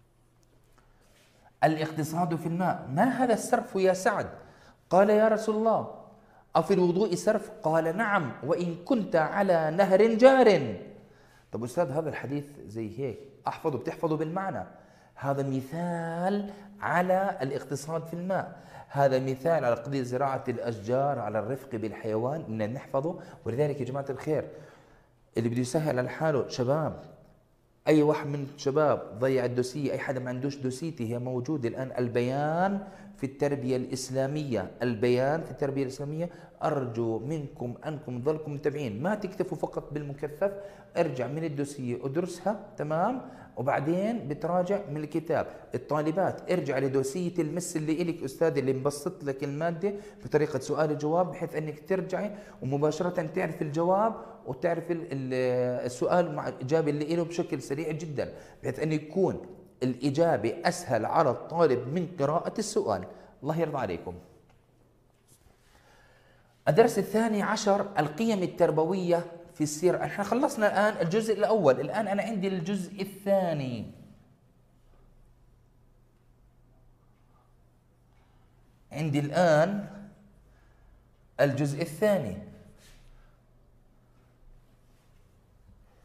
الاقتصاد في الماء، ما هذا السرف يا سعد؟ قال يا رسول الله أفي الوضوء سرف؟ قال نعم وإن كنت على نهر جار. طب أستاذ هذا الحديث زي هيك أحفظه، بتحفظه بالمعنى. هذا مثال على الاقتصاد في الماء، هذا مثال على قضية زراعة الأشجار، على الرفق بالحيوان، إن نحفظه. ولذلك يا جماعة الخير اللي بده يسهل على حاله شباب، أي واحد من الشباب ضيع الدوسية، أي حدا ما عندوش دوسيتي، هي موجودة الآن. البيان في التربية الإسلامية، البيان في التربية الإسلامية. أرجو منكم أنكم تظلكم متابعين، ما تكتفوا فقط بالمكثف، ارجع من الدوسية ادرسها تمام، وبعدين بتراجع من الكتاب. الطالبات ارجع لدوسية المس اللي إلك أستاذ، اللي مبسط لك المادة بطريقة سؤال وجواب، بحيث أنك ترجعي ومباشرة تعرف الجواب وتعرف السؤال مع الإجابة اللي له بشكل سريع جدا، بحيث أن يكون الإجابة أسهل على الطالب من قراءة السؤال. الله يرضى عليكم. الدرس الثاني عشر، القيم التربوية في السيرة. احنا خلصنا الآن الجزء الأول، الآن أنا عندي الجزء الثاني. عندي الآن الجزء الثاني.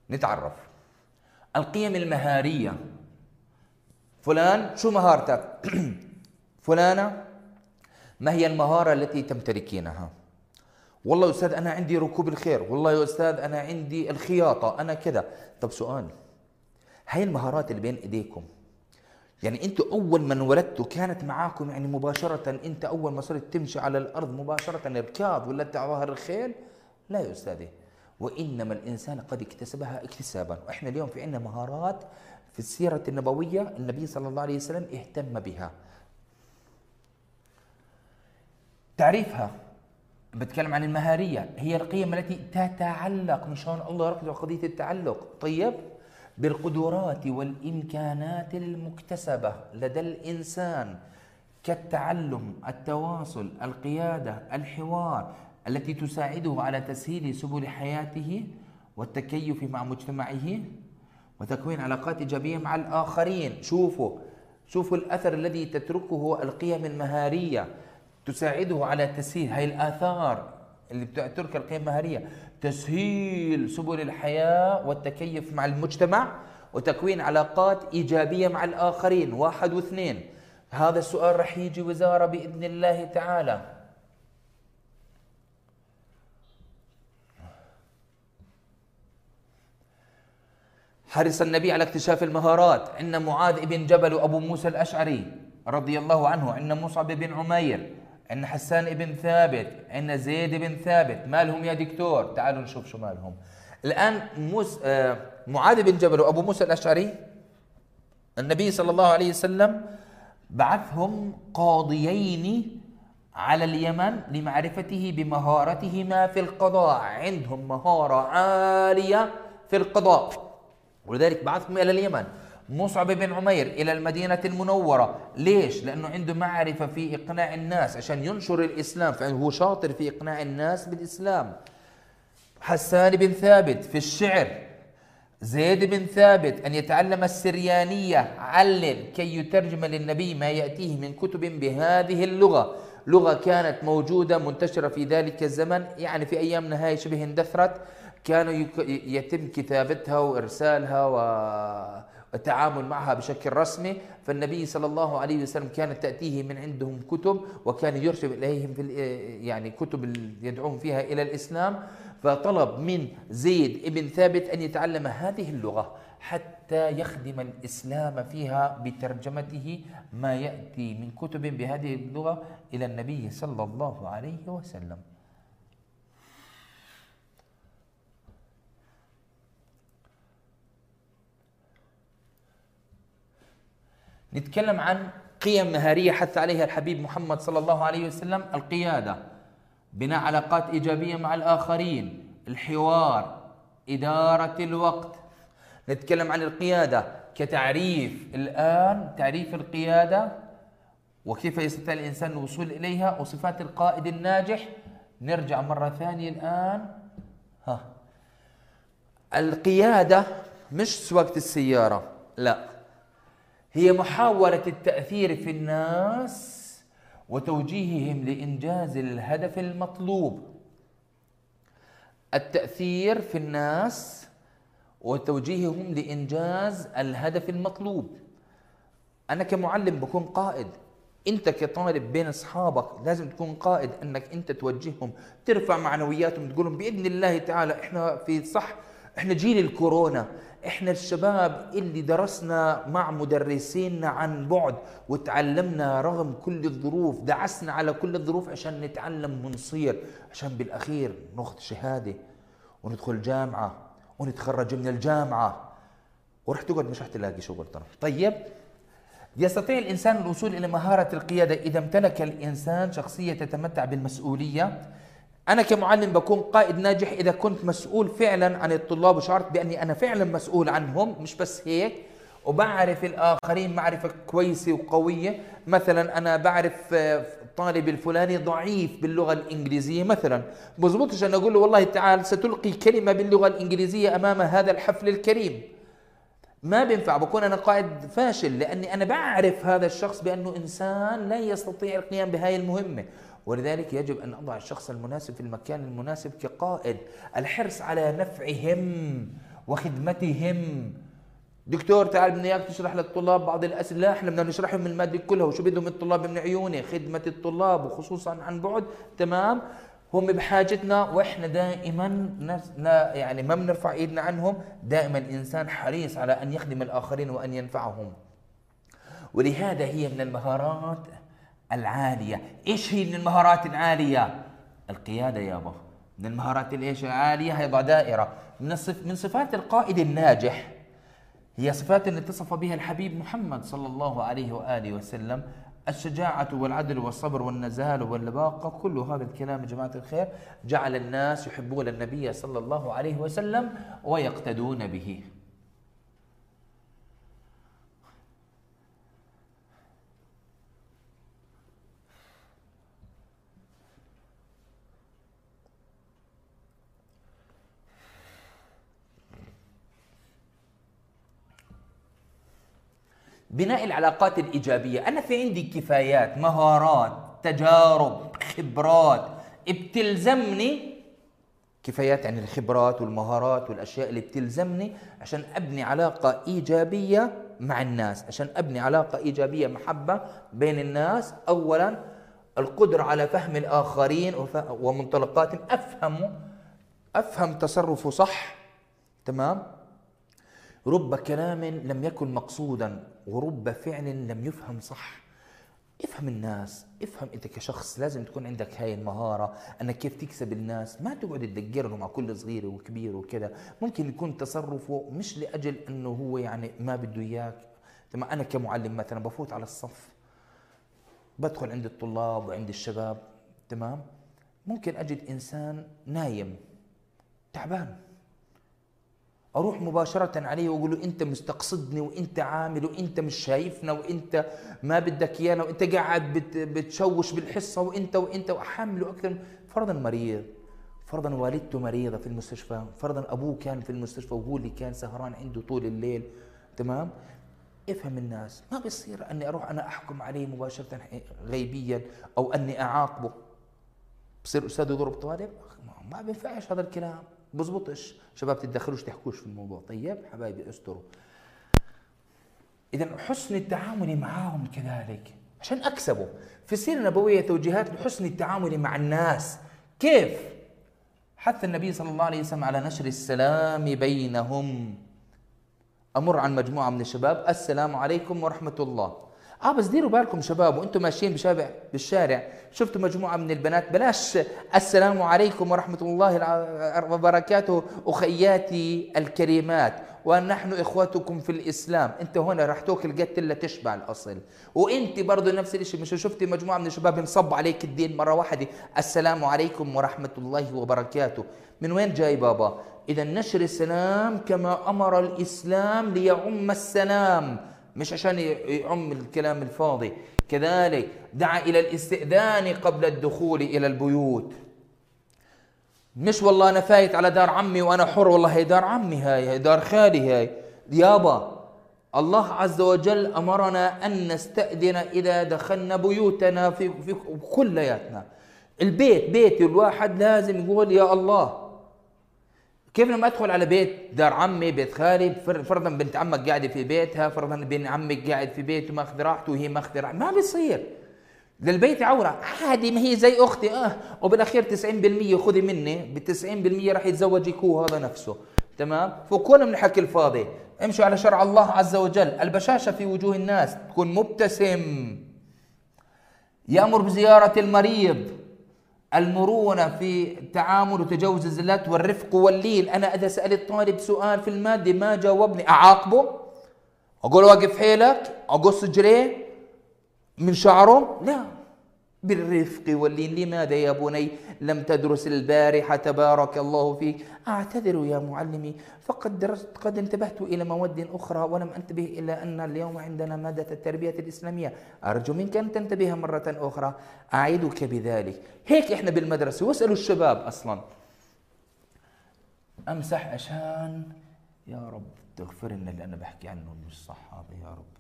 نتعرف. القيم المهارية. فلان شو مهارتك؟ فلانة ما هي المهارة التي تمتلكينها؟ والله يا أستاذ أنا عندي ركوب الخيل، والله يا أستاذ أنا عندي الخياطة، أنا كذا. طب سؤال، هاي المهارات اللي بين إيديكم، يعني أنتوا أول ما انولدتوا كانت معاكم يعني مباشرة، أنت أول ما صرت تمشي على الأرض مباشرة ركاب ولدت على ظهر الخيل؟ لا يا أستاذي، وإنما الإنسان قد اكتسبها اكتسابا. وإحنا اليوم في عندنا مهارات في السيرة النبوية النبي صلى الله عليه وسلم اهتم بها. تعريفها، بتكلم عن المهارية، هي القيم التي تتعلق، مش هون الله يركز على قضية التعلق، طيب، بالقدرات والإمكانات المكتسبة لدى الإنسان، كالتعلم، التواصل، القيادة، الحوار، التي تساعده على تسهيل سبل حياته والتكيف مع مجتمعه وتكوين علاقات إيجابية مع الآخرين. شوفوا شوفوا الأثر الذي تتركه القيم المهارية، تساعده على تسهيل هاي الآثار اللي بتترك القيم المهارية، تسهيل سبل الحياة والتكيف مع المجتمع وتكوين علاقات إيجابية مع الآخرين. واحد واثنين، هذا السؤال رح يجي وزارة بإذن الله تعالى. حرص النبي على اكتشاف المهارات. عندنا معاذ بن جبل وأبو موسى الأشعري رضي الله عنه، عندنا مصعب بن عمير، عندنا حسان بن ثابت، عندنا زيد بن ثابت. مالهم يا دكتور؟ تعالوا نشوف شو مالهم. الآن موس آه معاذ بن جبل وأبو موسى الأشعري، النبي صلى الله عليه وسلم بعثهم قاضيين على اليمن لمعرفته بمهارتهما في القضاء. عندهم مهارة عالية في القضاء، ولذلك بعثهم إلى اليمن. مصعب بن عمير إلى المدينة المنورة. ليش؟ لأنه عنده معرفة في إقناع الناس عشان ينشر الإسلام، فهو شاطر في إقناع الناس بالإسلام. حسان بن ثابت في الشعر. زيد بن ثابت أن يتعلم السريانية، علل كي يترجم للنبي ما يأتيه من كتب بهذه اللغة. لغة كانت موجودة منتشرة في ذلك الزمن، يعني في أيامنا هاي شبه اندثرت، كانوا يتم كتابتها وإرسالها والتعامل معها بشكل رسمي. فالنبي صلى الله عليه وسلم كانت تأتيه من عندهم كتب، وكان يرسل إليهم في يعني كتب يدعوهم فيها إلى الإسلام. فطلب من زيد بن ثابت أن يتعلم هذه اللغة حتى يخدم الإسلام فيها بترجمته ما يأتي من كتب بهذه اللغة إلى النبي صلى الله عليه وسلم. نتكلم عن قيم مهارية حث عليها الحبيب محمد صلى الله عليه وسلم. القيادة، بناء علاقات إيجابية مع الآخرين، الحوار، إدارة الوقت. نتكلم عن القيادة كتعريف. الآن تعريف القيادة وكيف يستطيع الإنسان الوصول إليها وصفات القائد الناجح. نرجع مرة ثانية الآن. ها، القيادة مش سواقة السيارة، لا، هي محاولة التأثير في الناس وتوجيههم لإنجاز الهدف المطلوب. التأثير في الناس وتوجيههم لإنجاز الهدف المطلوب. أنا كمعلم بكون قائد، أنت كطالب بين أصحابك لازم تكون قائد، أنك أنت توجههم، ترفع معنوياتهم، تقول لهم بإذن الله تعالى إحنا في صح، إحنا جيل الكورونا، إحنا الشباب اللي درسنا مع مدرسينا عن بعد وتعلمنا رغم كل الظروف، دعسنا على كل الظروف عشان نتعلم ونصير، عشان بالأخير ناخذ شهادة وندخل جامعة ونتخرج من الجامعة ورح تقعد مش رح تلاقي شغل ترى. طيب، يستطيع الإنسان الوصول إلى مهارة القيادة إذا امتلك الإنسان شخصية تتمتع بالمسؤولية. أنا كمعلم بكون قائد ناجح إذا كنت مسؤول فعلا عن الطلاب وشعرت بأني أنا فعلا مسؤول عنهم، مش بس هيك، وبعرف الآخرين معرفة كويسة وقوية. مثلا أنا بعرف الطالب الفلاني ضعيف باللغة الإنجليزية مثلا، بزبطش أن أقول له والله تعال ستلقي كلمة باللغة الإنجليزية أمام هذا الحفل الكريم، ما بينفع، بكون أنا قائد فاشل، لأني أنا بعرف هذا الشخص بأنه إنسان لا يستطيع القيام بهذه المهمة. ولذلك يجب أن أضع الشخص المناسب في المكان المناسب كقائد. الحرص على نفعهم وخدمتهم. دكتور تعال بدنا اياك تشرح للطلاب بعض الاسئله، لا احنا بدنا نشرحهم الماده كلها، وشو بدهم الطلاب من عيوني؟ خدمه الطلاب وخصوصا عن بعد. تمام، هم بحاجتنا، واحنا دائما نفس يعني ما بنرفع ايدنا عنهم، دائما الانسان حريص على ان يخدم الاخرين وان ينفعهم. ولهذا هي من المهارات العاليه. ايش هي من المهارات العاليه؟ القياده يابا. من المهارات الايش العاليه؟ هيضع دائره من الصف من صفات القائد الناجح، هي صفات اللي اتصف بها الحبيب محمد صلى الله عليه وآله وسلم: الشجاعة والعدل والصبر والنزال واللباقة. كل هذا الكلام يا جماعة الخير جعل الناس يحبون النبي صلى الله عليه وسلم ويقتدون به. بناء العلاقات الإيجابية. أنا في عندي كفايات، مهارات، تجارب، خبرات بتلزمني، كفايات يعني الخبرات والمهارات والأشياء اللي بتلزمني عشان أبني علاقة إيجابية مع الناس، عشان أبني علاقة إيجابية، محبة بين الناس. أولا القدرة على فهم الآخرين ومنطلقاتهم، أفهمه أفهم تصرفه صح. تمام. رب كلام لم يكن مقصودا ورب فعل لم يفهم صح. افهم الناس، افهم انت كشخص، لازم تكون عندك هاي المهارة انك كيف تكسب الناس، ما تقعد تدقر له مع كل صغيرة وكبير وكذا. ممكن يكون تصرفه مش لأجل انه هو يعني ما بده اياك. تمام. انا كمعلم مثلا بفوت على الصف، بدخل عند الطلاب وعند الشباب. تمام. ممكن اجد انسان نايم تعبان، اروح مباشره عليه واقول له انت مستقصدني وانت عامل وانت مش شايفنا وانت ما بدك ايانا وانت قاعد بت بتشوش بالحصه وانت وانت واحمله اكثر. فرضا مريض، فرضا والدته مريضه في المستشفى، فرضا ابوه كان في المستشفى وهو اللي كان سهران عنده طول الليل. تمام. افهم الناس، ما بيصير اني اروح انا احكم عليه مباشره غيبيا او اني اعاقبه. بصير استاذ يضرب طالب؟ ما بينفعش هذا الكلام، بزبطش. شباب تتدخلوش تحكوش في الموضوع. طيب حبايبي استروا. اذا حسن التعامل معهم كذلك عشان اكسبه. في السيره النبويه توجيهات لحسن التعامل مع الناس. كيف؟ حث النبي صلى الله عليه وسلم على نشر السلام بينهم. امر عن مجموعه من الشباب: السلام عليكم ورحمه الله. اه بس ديروا بالكم شباب وانتم ماشيين بشارع بالشارع شفتوا مجموعه من البنات، بلاش السلام عليكم ورحمه الله وبركاته اخياتي الكريمات ونحن اخوتكم في الاسلام. انت هنا راح تاكل قتله تشبع الاصل. وانت برضه نفس الشيء، مش شفتي مجموعه من الشباب انصب عليك الدين مره واحده: السلام عليكم ورحمه الله وبركاته. من وين جاي بابا؟ اذا نشر السلام كما امر الاسلام ليعم السلام، مش عشان يعم الكلام الفاضي. كذلك دعا إلى الاستئذان قبل الدخول إلى البيوت. مش والله أنا فايت على دار عمي وأنا حر، والله هي دار عمي، هاي هي دار خالي. هاي يابا الله عز وجل أمرنا أن نستأذن إذا دخلنا بيوتنا في, في كلياتنا. البيت بيتي الواحد لازم يقول يا الله. كيف لما ادخل على بيت دار عمي بيت خالي، فرضا بنت عمك قاعده في بيتها، فرضا بن عمك قاعد في بيته ماخذ راحته وهي ماخذه راحته، ما بيصير. للبيت عوره عادي، ما هي زي اختي اه وبالاخير تسعين بالمئة خذي مني، ب تسعين بالمئة راح يتزوجك هو هذا نفسه. تمام. فكونا من الحكي الفاضي، امشوا على شرع الله عز وجل. البشاشه في وجوه الناس، تكون مبتسم. يامر بزياره المريض، المرونة في التعامل وتجاوز الزلات والرفق واللين. أنا إذا سألت طالب سؤال في المادة ما جاوبني أعاقبه؟ أقول واقف حيلك؟ أقص جريه من شعره؟ لا، بالرفق واللين. لماذا يا بني لم تدرس البارحة تبارك الله فيك؟ أعتذر يا معلمي، فقد درست، قد انتبهت إلى مواد أخرى ولم أنتبه إلى أن اليوم عندنا مادة التربية الإسلامية، أرجو منك أن تنتبه مرة أخرى، أعيدك بذلك. هيك إحنا بالمدرسة. واسألوا الشباب أصلا. أمسح عشان يا رب تغفر لنا اللي أنا بحكي عنه مش صح هذا يا رب.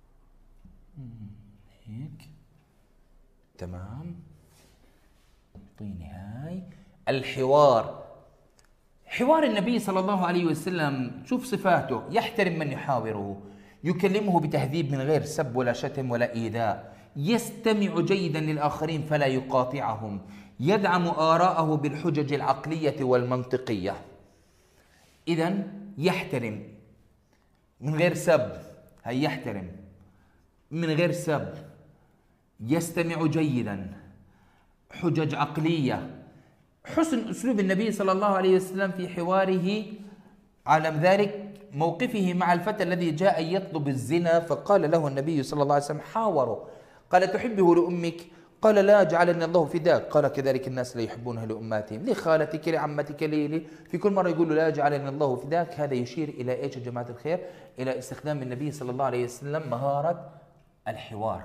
هيك تمام أعطيني هاي الحوار. حوار النبي صلى الله عليه وسلم، شوف صفاته: يحترم من يحاوره، يكلمه بتهذيب من غير سب ولا شتم ولا إيذاء، يستمع جيدا للآخرين فلا يقاطعهم، يدعم آراءه بالحجج العقلية والمنطقية. إذن يحترم من غير سب، هي يحترم من غير سب، يستمع جيدا، حجج عقلية. حسن أسلوب النبي صلى الله عليه وسلم في حواره، على ذلك موقفه مع الفتى الذي جاء يطلب الزنا فقال له النبي صلى الله عليه وسلم حاوره، قال: تحبه لأمك؟ قال: لا، جعلني الله فداك. قال: كذلك الناس لا يحبونها لأماتهم، لخالتك، لعمتك، لي. في كل مرة يقول له لا، جعلني الله فداك. هذا يشير إلى إيش يا جماعة الخير؟ إلى استخدام النبي صلى الله عليه وسلم مهارة الحوار.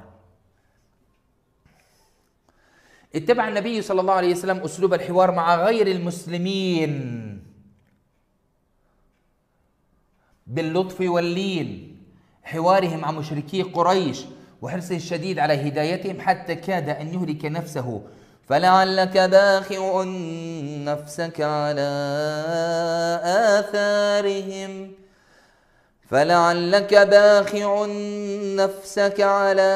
اتبع النبي صلى الله عليه وسلم أسلوب الحوار مع غير المسلمين باللطف واللين، حواره مع مشركي قريش وحرصه الشديد على هدايتهم حتى كاد أن يهلك نفسه. فلعلك باخع نفسك على آثارهم فلعلك باخع نفسك على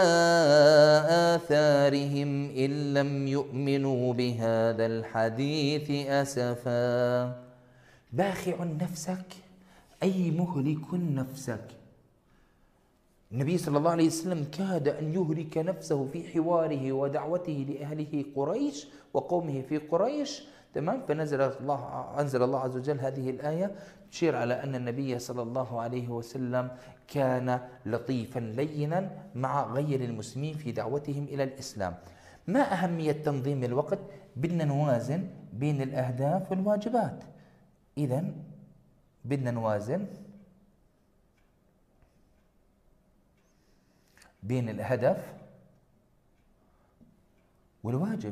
آثارهم إن لم يؤمنوا بهذا الحديث أسفا. باخع نفسك أي مهلك نفسك. النبي صلى الله عليه وسلم كاد أن يهلك نفسه في حواره ودعوته لأهله قريش وقومه في قريش، تمام. فنزل الله أنزل الله عز وجل هذه الآية تشير على أن النبي صلى الله عليه وسلم كان لطيفا لينا مع غير المسلمين في دعوتهم إلى الإسلام. ما أهمية تنظيم الوقت؟ بدنا نوازن بين الأهداف والواجبات. إذن بدنا نوازن بين الهدف والواجب،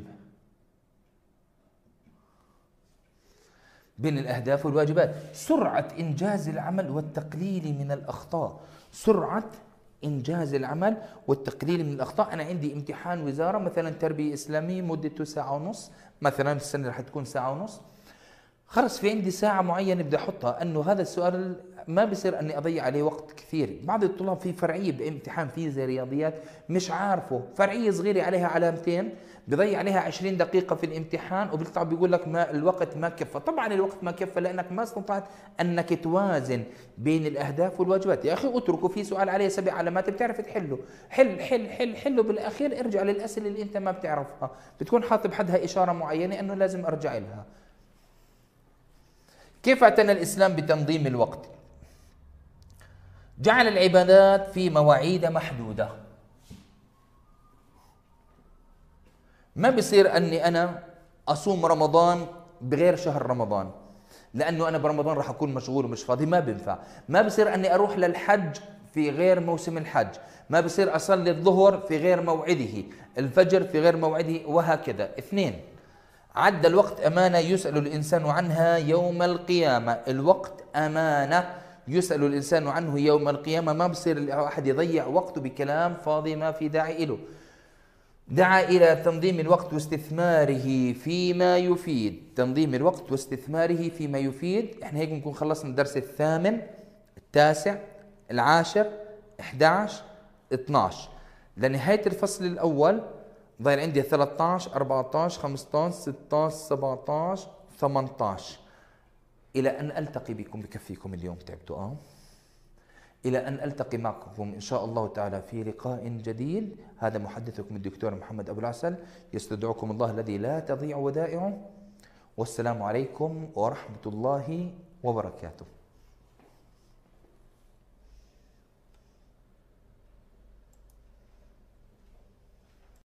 بين الأهداف والواجبات. سرعة إنجاز العمل والتقليل من الأخطاء، سرعة إنجاز العمل والتقليل من الأخطاء. أنا عندي امتحان وزارة مثلا تربية إسلامية مدته ساعة ونص، مثلا السنة رح تكون ساعة ونص، خلص في عندي ساعة معينة بدي أحطها، أنه هذا السؤال ما بصير أني أضيع عليه وقت كثير. بعض الطلاب في فرعية بامتحان فيزياء رياضيات مش عارفه، فرعية صغيرة عليها علامتين، بضيع عليها عشرين دقيقة في الامتحان وبيطلع بيقول لك ما الوقت ما كفى. طبعا الوقت ما كفى لأنك ما استطعت أنك توازن بين الأهداف والواجبات. يا أخي اتركوا في سؤال عليه سبع علامات بتعرف تحله، حل حل حل حله، بالأخير ارجع للأسئلة اللي أنت ما بتعرفها، بتكون حاطب حدها إشارة معينة أنه لازم أرجع لها. كيف اعتنى الإسلام بتنظيم الوقت؟ جعل العبادات في مواعيد محدودة. ما بصير أني أنا أصوم رمضان بغير شهر رمضان، لأنه أنا برمضان راح أكون مشغول ومش فاضي، ما بينفع. ما بصير أني أروح للحج في غير موسم الحج، ما بصير أصلي الظهر في غير موعده، الفجر في غير موعده، وهكذا. اثنين، عد الوقت أمانة يسأل الإنسان عنها يوم القيامة. الوقت أمانة يسأل الإنسان عنه يوم القيامة. ما بصير أحد يضيع وقته بكلام فاضي ما في داعي له. دعا إلى تنظيم الوقت واستثماره فيما يفيد. تنظيم الوقت واستثماره فيما يفيد. احنا هيك بنكون خلصنا الدرس الثامن، التاسع، العاشر، إحدى عشر، اثني عشر. لنهاية الفصل الأول ضايل عندي ثلاثة عشر، أربعة عشر، خمسة عشر، ستة عشر، سبعة عشر، ثمانية عشر. إلى أن ألتقي بكم، بكفيكم اليوم تعبتوا آه إلى أن ألتقي معكم إن شاء الله تعالى في لقاء جديد. هذا محدثكم الدكتور محمد أبو العسل، يستودعكم الله الذي لا تضيع ودائعه، والسلام عليكم ورحمة الله وبركاته.